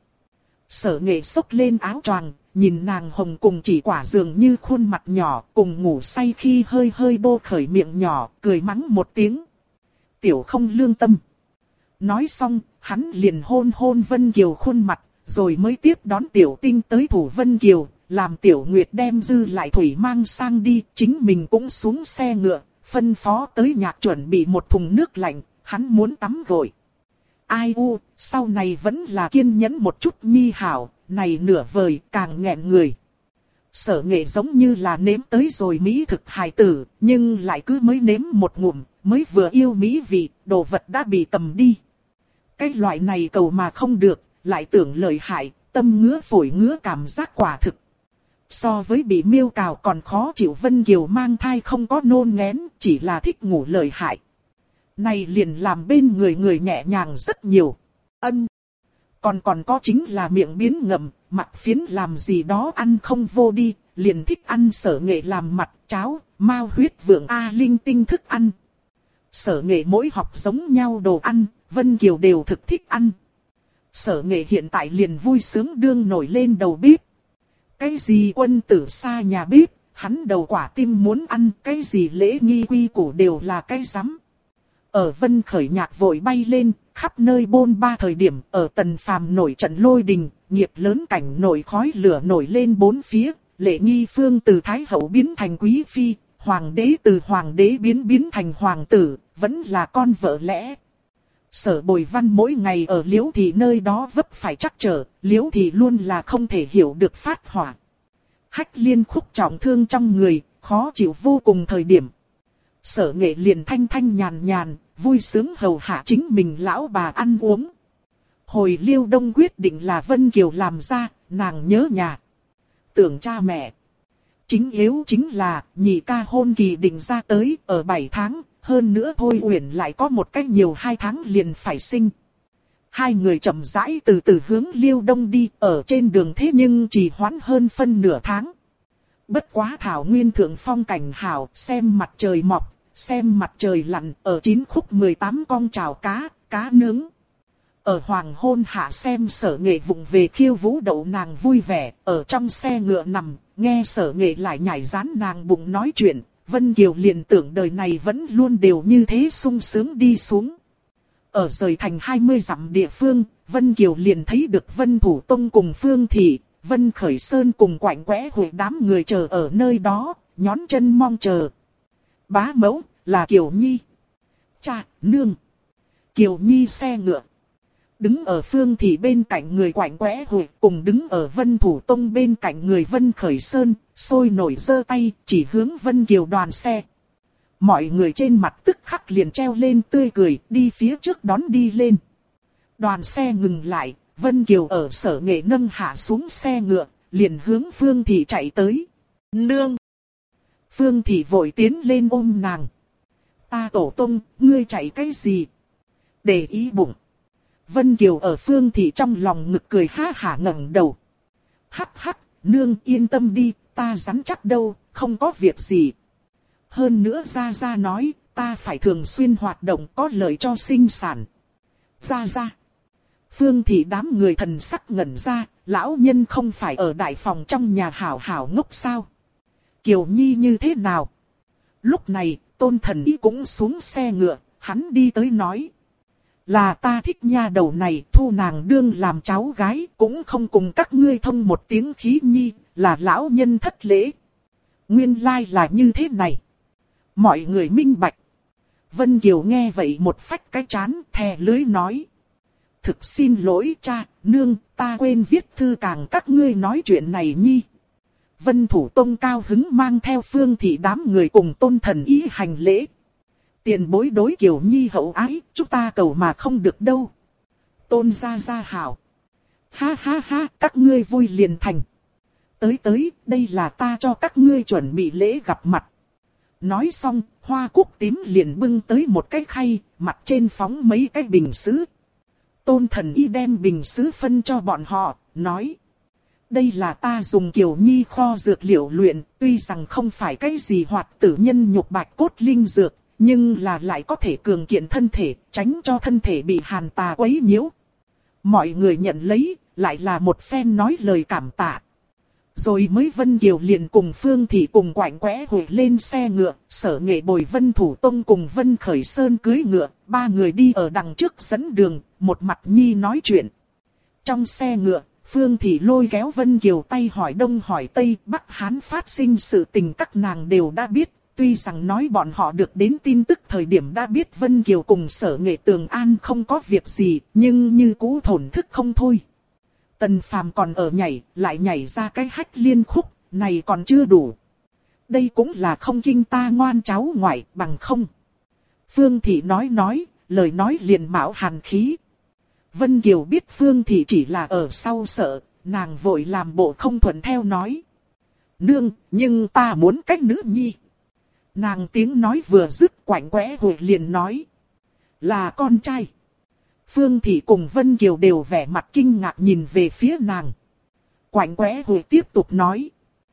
Sở Nghệ xốc lên áo choàng, nhìn nàng hồng cùng chỉ quả dường như khuôn mặt nhỏ, cùng ngủ say khi hơi hơi đô khởi miệng nhỏ, cười mắng một tiếng. Tiểu không lương tâm. Nói xong, hắn liền hôn hôn Vân Kiều khuôn mặt, rồi mới tiếp đón tiểu tinh tới thủ Vân Kiều, làm tiểu nguyệt đem dư lại thủy mang sang đi, chính mình cũng xuống xe ngựa, phân phó tới nhạc chuẩn bị một thùng nước lạnh, hắn muốn tắm gội. Ai u, sau này vẫn là kiên nhẫn một chút nhi hảo, này nửa vời càng nghẹn người. Sở Nghệ giống như là nếm tới rồi mỹ thực hài tử, nhưng lại cứ mới nếm một ngụm, mới vừa yêu mỹ vị, đồ vật đã bị cầm đi. Cái loại này cầu mà không được, lại tưởng lợi hại, tâm ngứa phổi ngứa cảm giác quả thực. So với bị miêu cào còn khó chịu, Vân Kiều mang thai không có nôn nghén, chỉ là thích ngủ lợi hại. Này liền làm bên người nhẹ nhàng rất nhiều. Còn có chính là miệng biến ngậm, mặt phiến làm gì đó ăn không vô đi, liền thích ăn Sở Nghệ làm mặt cháo, mao huyết vượng linh tinh thức ăn. Sở Nghệ mỗi học giống nhau đồ ăn, Vân Kiều đều thực thích ăn. Sở Nghệ hiện tại liền vui sướng đương nổi lên đầu bếp. Cái gì quân tử xa nhà bếp, hắn đầu quả tim muốn ăn, cái gì lễ nghi quy củ đều là cái rắm. Ở Vân Khởi nhạc vội bay lên, khắp nơi bôn ba thời điểm, ở Tần Phàm nổi trận lôi đình, nghiệp lớn cảnh nổi khói lửa nổi lên bốn phía, Lệ Nghi Phương từ Thái Hậu biến thành Quý Phi, Hoàng đế từ Hoàng đế biến thành Hoàng tử, vẫn là con vợ lẽ. Sở Bồi Văn mỗi ngày ở Liễu Thị nơi đó vấp phải trắc trở, Liễu Thị luôn là không thể hiểu được phát hỏa. Hách Liên khúc trọng thương trong người, khó chịu vô cùng thời điểm. Sở Nghệ liền thanh thanh nhàn nhàn, vui sướng hầu hạ chính mình lão bà ăn uống. Hồi Liêu Đông quyết định là Vân Kiều làm ra, nàng nhớ nhà. Tưởng cha mẹ. Chính yếu chính là, nhị ca hôn kỳ định ra tới, ở 7 tháng, hơn nữa Thôi Uyển lại có một cách nhiều 2 tháng liền phải sinh. Hai người chậm rãi từ từ hướng Liêu Đông đi, ở trên đường thế nhưng chỉ hoãn hơn phân nửa tháng. Bất quá thảo nguyên thượng phong cảnh hảo, xem mặt trời mọc, xem mặt trời lặn, ở 9 khúc 18 con chảo cá nướng. Ở hoàng hôn hạ xem Sở Nghệ vụng về khiêu vũ đậu nàng vui vẻ, ở trong xe ngựa nằm, nghe Sở Nghệ lại nhảy rán nàng bụng nói chuyện, Vân Kiều liền tưởng đời này vẫn luôn đều như thế sung sướng đi xuống. Ở rời thành 20 dặm địa phương, Vân Kiều liền thấy được Vân Thủ Tông cùng Phương Thị, Vân Khởi Sơn cùng Quạnh Quẽ Huệ đám người chờ ở nơi đó, nhón chân mong chờ. Bá mẫu, là Kiều Nhi. Cha, nương. Kiều Nhi xe ngựa. Đứng ở Phương Thị bên cạnh người Quạnh Quẽ Hụi cùng đứng ở Vân Thủ Tông bên cạnh người Vân Khởi Sơn, sôi nổi giơ tay chỉ hướng Vân Kiều đoàn xe. Mọi người trên mặt tức khắc liền treo lên tươi cười đi phía trước đón đi lên. Đoàn xe ngừng lại, Vân Kiều ở Sở Nghệ nâng hạ xuống xe ngựa, liền hướng Phương Thị chạy tới. Nương! Phương Thị vội tiến lên ôm nàng. Ta tổ tông, ngươi chạy cái gì? Để ý bụng. Vân Kiều ở Phương Thị trong lòng ngực cười ha hả ngẩng đầu. Hắc hắc, nương yên tâm đi, ta rắn chắc đâu, không có việc gì. Hơn nữa Gia Gia nói, ta phải thường xuyên hoạt động có lợi cho sinh sản. Gia Gia. Phương Thị đám người thần sắc ngẩn ra, lão nhân không phải ở đại phòng trong nhà hảo hảo ngốc sao? Kiều Nhi như thế nào? Lúc này, Tôn Thần Y cũng xuống xe ngựa, hắn đi tới nói. Là ta thích nha đầu này, thu nàng đương làm cháu gái, cũng không cùng các ngươi thông một tiếng khí nhi, là lão nhân thất lễ. Nguyên lai là như thế này. Mọi người minh bạch. Vân Kiều nghe vậy một phách cái chán, thè lưới nói. Thực xin lỗi cha, nương, ta quên viết thư càng các ngươi nói chuyện này nhi. Vân Thủ Tông cao hứng mang theo Phương Thị đám người cùng Tôn Thần Y hành lễ. Tiền bối đối Kiều Nhi hậu ái, chúng ta cầu mà không được đâu. Tôn Gia Gia hảo. Ha ha ha, các ngươi vui liền thành. Tới, đây là ta cho các ngươi chuẩn bị lễ gặp mặt. Nói xong, Hoa Cúc tím liền bưng tới một cái khay, mặt trên phóng mấy cái bình sứ. Tôn Thần Y đem bình sứ phân cho bọn họ, nói. Đây là ta dùng Kiều Nhi kho dược liệu luyện, tuy rằng không phải cái gì hoạt tử nhân nhục bạch cốt linh dược, nhưng là lại có thể cường kiện thân thể, tránh cho thân thể bị hàn tà quấy nhiễu. Mọi người nhận lấy, lại là một phen nói lời cảm tạ. Rồi mới Vân Kiều liền cùng Phương Thị cùng Quạnh Quẽ Hụi lên xe ngựa, Sở Nghệ bồi Vân Thủ Tông cùng Vân Khởi Sơn cưỡi ngựa, ba người đi ở đằng trước dẫn đường, một mặt nhi nói chuyện. Trong xe ngựa, Phương Thị lôi kéo Vân Kiều tay hỏi đông hỏi tây, Bắc Hán phát sinh sự tình các nàng đều đã biết. Tuy rằng nói bọn họ được đến tin tức thời điểm đã biết Vân Kiều cùng Sở Nghệ Tường An không có việc gì, nhưng như cũ thổn thức không thôi. Tần Phàm còn ở nhảy, lại nhảy ra cái hách liên khúc, này còn chưa đủ. Đây cũng là không kinh ta ngoan cháu ngoại, bằng không. Phương Thị nói, lời nói liền mạo hàn khí. Vân Kiều biết Phương Thị chỉ là ở sau sợ, nàng vội làm bộ không thuận theo nói. Nương, nhưng ta muốn cách nữ nhi. Nàng tiếng nói vừa dứt Quạnh Quẽ Hụi liền nói. Là con trai. Phương Thị cùng Vân Kiều đều vẻ mặt kinh ngạc nhìn về phía nàng. Quạnh Quẽ Hụi tiếp tục nói.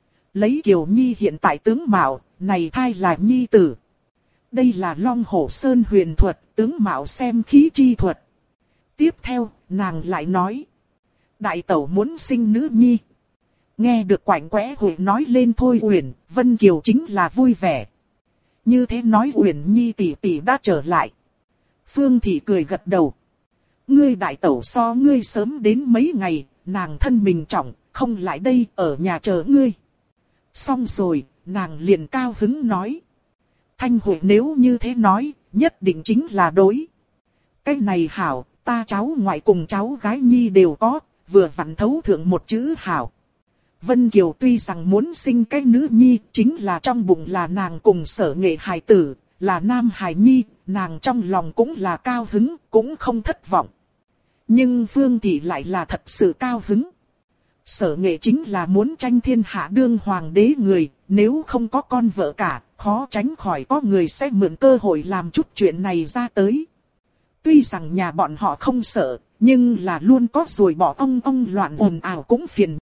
Lấy Kiều Nhi hiện tại tướng mạo, này thai là nhi tử. Đây là Long Hổ Sơn huyền thuật, tướng mạo xem khí chi thuật. Tiếp theo, nàng lại nói. Đại tẩu muốn sinh nữ nhi. Nghe được Quạnh Quẽ Hụi nói lên thôi Uyển, Vân Kiều chính là vui vẻ. Như thế nói Uyển Nhi tỷ tỷ đã trở lại. Phương Thị cười gật đầu. Ngươi đại tẩu so ngươi sớm đến mấy ngày, nàng thân mình trọng, không lại đây ở nhà chờ ngươi. Xong rồi, nàng liền cao hứng nói. Thanh Hụi nếu như thế nói, nhất định chính là đối. Cái này hảo, ta cháu ngoại cùng cháu gái Nhi đều có, vừa vặn thấu thượng một chữ hảo. Vân Kiều tuy rằng muốn sinh cái nữ nhi, chính là trong bụng là nàng cùng Sở Nghệ hài tử, là nam hài nhi, nàng trong lòng cũng là cao hứng, cũng không thất vọng. Nhưng Phương Thị lại là thật sự cao hứng. Sở Nghệ chính là muốn tranh thiên hạ đương hoàng đế người, nếu không có con vợ cả, khó tránh khỏi có người sẽ mượn cơ hội làm chút chuyện này ra tới. Tuy rằng nhà bọn họ không sợ, nhưng là luôn có rồi bỏ ong loạn ồn ào cũng phiền